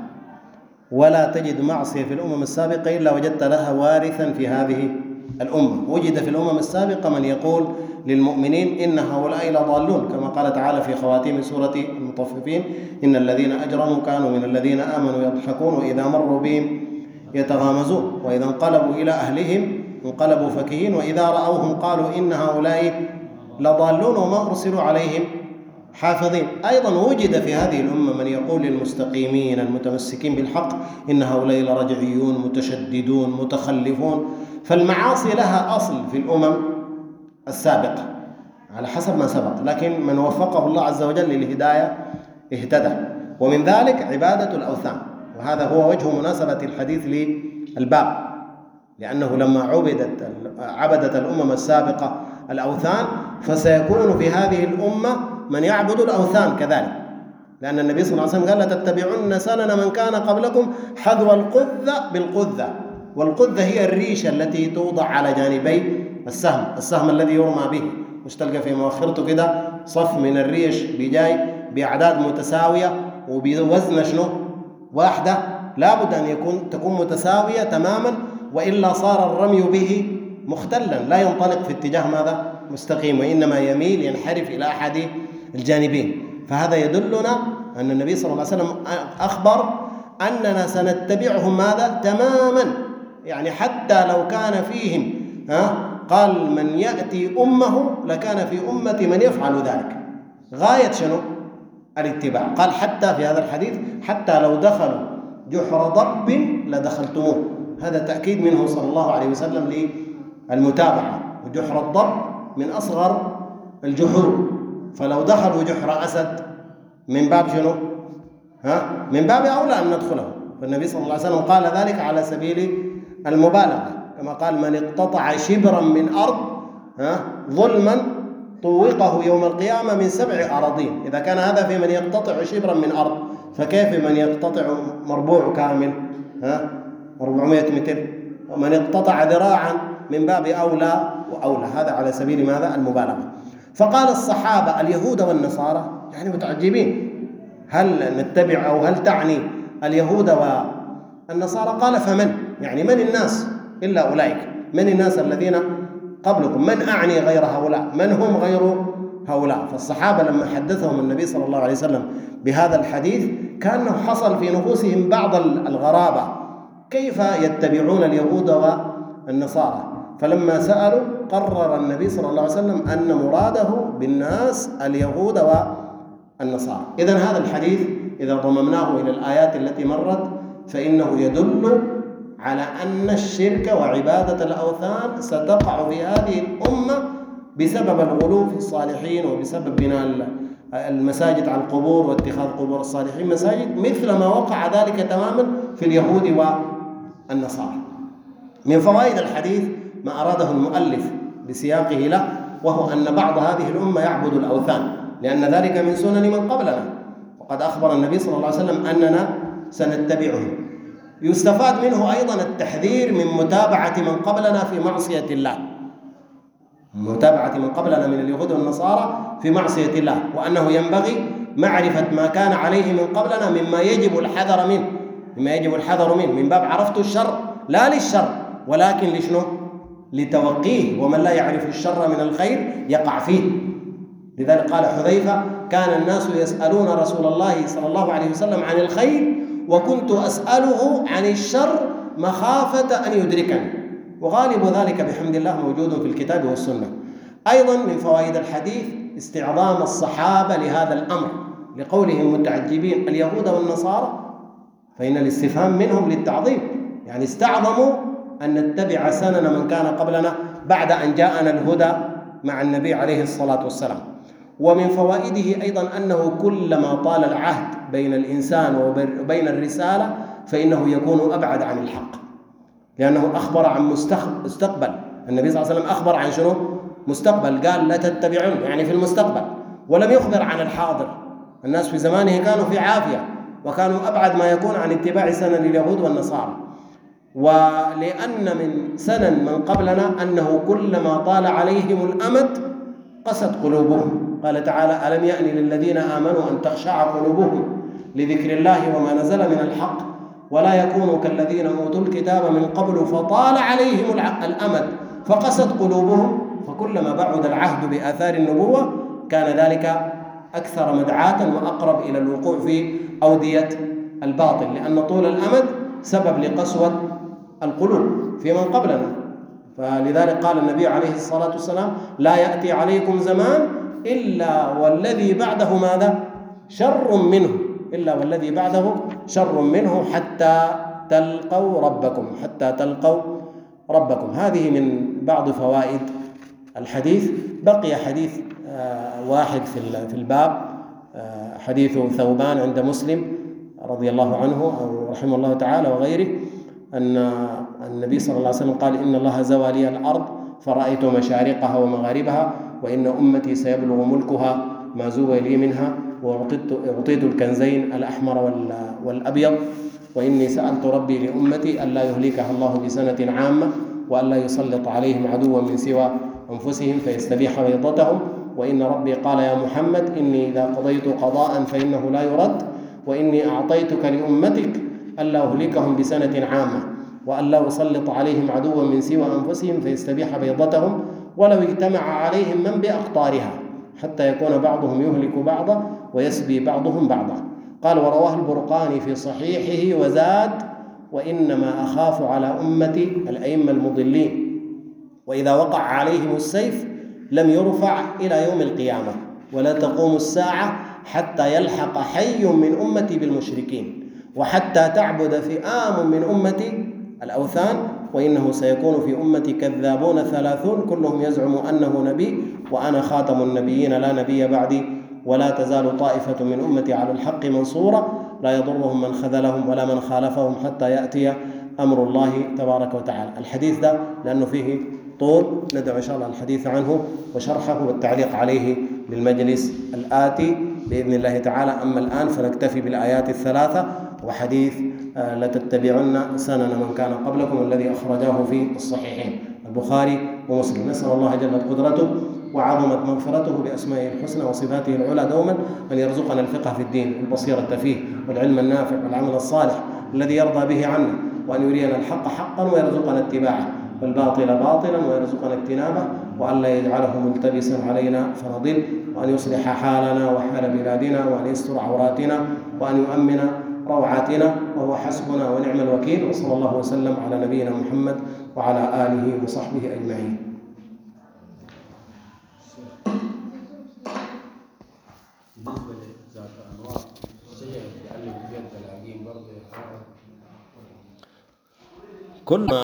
ولا تجد معصية في الأمم السابقة إلا وجدت لها وارثا في هذه الأمة. وجد في الأمم السابقة من يقول للمؤمنين إن هؤلاء لضالون، كما قال تعالى في خواتيم سورة المطففين إن الذين أجرموا كانوا من الذين آمنوا يضحكون وإذا مروا بهم يتغامزون وإذا انقلبوا إلى أهلهم انقلبوا فكهين، وإذا رأوهم قالوا إن هؤلاء لضالون وما أرسلوا عليهم حافظين. أيضا وجد في هذه الأمة من يقول للمستقيمين المتمسكين بالحق إن هؤلاء لرجعيون متشددون متخلفون. فالمعاصي لها أصل في الأمم السابقة على حسب ما سبق، لكن من وفقه الله عز وجل للهداية اهتدى. ومن ذلك عبادة الأوثان، وهذا هو وجه مناسبة الحديث للباب، لأنه لما عبدت الأمم السابقة الأوثان فسيكون في هذه الأمة من يعبد الأوثان كذلك، لأن النبي صلى الله عليه وسلم قال لتتبعن سنن من كان قبلكم حذو القذة بالقذة. والقذة هي الريشة التي توضع على جانبي السهم الذي يرمى به، مش تلقى في مؤخرته كده صف من الريش بجاي بأعداد متساوية وبوزن شنو واحدة، لابد أن تكون متساوية تماما، وإلا صار الرمي به مختلا لا ينطلق في اتجاه ماذا مستقيم، وإنما يميل ينحرف إلى أحد الجانبين. فهذا يدلنا أن النبي صلى الله عليه وسلم أخبر أننا سنتبعهم ماذا تماما، يعني حتى لو كان فيهم قال من يأتي أمه لكان في أمة من يفعل ذلك، غاية شنو الاتباع. قال حتى في هذا الحديث حتى لو دخلوا جحر ضب لدخلتموه، هذا تأكيد منه صلى الله عليه وسلم للمتابعة. وجحر الضب من أصغر الجحور، فلو دخلوا جحر أسد من باب شنو من باب أولى أن ندخله. فالنبي صلى الله عليه وسلم قال ذلك على سبيل المبالغة، كما قال من اقتطع شبرا من أرض ظلما طوقه يوم القيامة من 7 أراضين. إذا كان هذا في من يقتطع شبرا من أرض، فكيف من يقتطع مربوع كامل 400 متر؟ ومن اقتطع ذراعا من باب أولى وأولى. هذا على سبيل ماذا المبالغة. فقال الصحابة اليهود والنصارى يعني متعجبين، هل نتبع أو هل تعني اليهود والنصارى؟ قال فمن؟ يعني من الناس إلا أولئك، من الناس الذين قبلكم، من أعني غير هؤلاء، من هم غير هؤلاء. فالصحابة لما حدثهم النبي صلى الله عليه وسلم بهذا الحديث كأنه حصل في نفوسهم بعض الغرابة، كيف يتبعون اليهود والنصارى؟ فلما سألوا قرر النبي صلى الله عليه وسلم أن مراده بالناس اليهود والنصارى. إذن هذا الحديث إذا ضممناه إلى الآيات التي مرت فإنه يدل على أن الشرك وعبادة الأوثان ستقع في هذه الأمة بسبب الغلو في الصالحين، وبسبب بناء المساجد على القبور واتخاذ قبور الصالحين مساجد، مثل ما وقع ذلك تماما في اليهود والنصارى. من فوائد الحديث ما أراده المؤلف بسياقه له، وهو أن بعض هذه الأمة يعبد الأوثان، لأن ذلك من سنن من قبلنا، وقد أخبر النبي صلى الله عليه وسلم أننا سنتبعهم. يستفاد منه أيضا التحذير من متابعة من قبلنا في معصية الله، متابعة من قبلنا من اليهود والنصارى في معصية الله، وأنه ينبغي معرفة ما كان عليه من قبلنا مما يجب الحذر منه، من باب عرفت الشر لا للشر ولكن لشنو؟ لتوقيه، ومن لا يعرف الشر من الخير يقع فيه. لذلك قال حذيفة كان الناس يسألون رسول الله صلى الله عليه وسلم عن الخير وكنت أسأله عن الشر مخافة أن يدركني، وغالب ذلك بحمد الله موجود في الكتاب والسنة. أيضا من فوائد الحديث استعظام الصحابة لهذا الأمر، لقولهم متعجبين اليهود والنصارى، فإن الاستفهام منهم للتعظيم، يعني استعظموا أن نتبع سنن من كان قبلنا بعد أن جاءنا الهدى مع النبي عليه الصلاة والسلام. ومن فوائده أيضا أنه كلما طال العهد بين الإنسان وبين الرسالة فإنه يكون أبعد عن الحق، لأنه أخبر عن مستقبل. النبي صلى الله عليه وسلم أخبر عن شنو؟ مستقبل، قال لا تتبعون يعني في المستقبل، ولم يخبر عن الحاضر. الناس في زمانه كانوا في عافية وكانوا أبعد ما يكون عن اتباع سنن اليهود والنصارى. ولأن من سنن من قبلنا أنه كلما طال عليهم الأمد قست قلوبهم. قال تعالى ألم يأن للذين آمنوا أن تخشع قلوبهم لذكر الله وما نزل من الحق ولا يكونوا كالذين أوتوا الكتاب من قبل فطال عليهم الأمد فقست قلوبهم. فكلما بعد العهد بآثار النبوة كان ذلك أكثر مدعاة وأقرب إلى الوقوع في أودية الباطل، لأن طول الأمد سبب لقسوة القلوب في من قبلنا. فلذلك قال النبي عليه الصلاة والسلام: لا يأتي عليكم زمان إلا والذي بعده ماذا؟ شر منه، إلا والذي بعده شر منه حتى تلقوا ربكم. هذه من بعض فوائد الحديث. بقي حديث واحد في الباب، حديث ثوبان عند مسلم رضي الله عنه أو رحمه الله تعالى وغيره، أن النبي صلى الله عليه وسلم قال: إن الله زوى لي الأرض فرأيت مشارقها ومغاربها، وإن أمتي سيبلغ ملكها ما زوى لي منها، وأعطيت الكنزين الأحمر والأبيض، وإني سألت ربي لأمتي ألا يهلكها الله بسنة عامة، وألا يسلط عليهم عدوا من سوى أنفسهم فيستبيح بيضتهم، وإن ربي قال: يا محمد إني إذا قضيت قضاء فإنه لا يرد، وإني أعطيتك لأمتك ألا أهلكهم بسنة عامة، وألا أسلط عليهم عدوا من سوى أنفسهم فيستبيح بيضتهم، ولو اجتمع عليهم من بأقطارها حتى يكون بعضهم يهلك بعضا ويسبي بعضهم بعضا. قال: ورواه البرقاني في صحيحه وزاد: وإنما أخاف على أمتي الأئمة المضلين، وإذا وقع عليهم السيف لم يرفع إلى يوم القيامة، ولا تقوم الساعة حتى يلحق حي من أمتي بالمشركين، وحتى تعبد فئام من أمتي الأوثان، وإنه سيكون في أمتي كذابون 30 كلهم يزعم أنه نبي، وأنا خاتم النبيين لا نبي بعدي، ولا تزال طائفة من أمتي على الحق منصورة، لا يضرهم من خذلهم ولا من خالفهم حتى يأتي أمر الله تبارك وتعالى. الحديث ده لأنه فيه طول ندعو إن شاء الله الحديث عنه وشرحه والتعليق عليه للمجلس الآتي بإذن الله تعالى. أما الآن فنكتفي بالآيات الثلاثة وحديث لتتبعن سنن من كان قبلكم الذي أخرجاه في الصحيحين البخاري ومسلم. نسأل الله جلت قدرته وعظمت مغفرته بأسمائه الحسنى وصفاته العلى دوما أن يرزقنا الفقه في الدين والبصيرة فيه والعلم النافع والعمل الصالح الذي يرضى به عنا، وأن يرينا الحق حقا ويرزقنا اتباعه والباطل باطلا ويرزقنا اجتنابه، وأن لا يجعله ملتبسا علينا فنضل، وأن يصلح حالنا وحال بلادنا، وأن يستر عوراتنا، وأن يؤمن روعاتنا، وهو حسبنا ونعم الوكيل. وصلى الله وسلم على نبينا محمد وعلى آله وصحبه أجمعين. بالنسبة لذات الأنواع شيء يتعلم فيها التلاقين برضه كل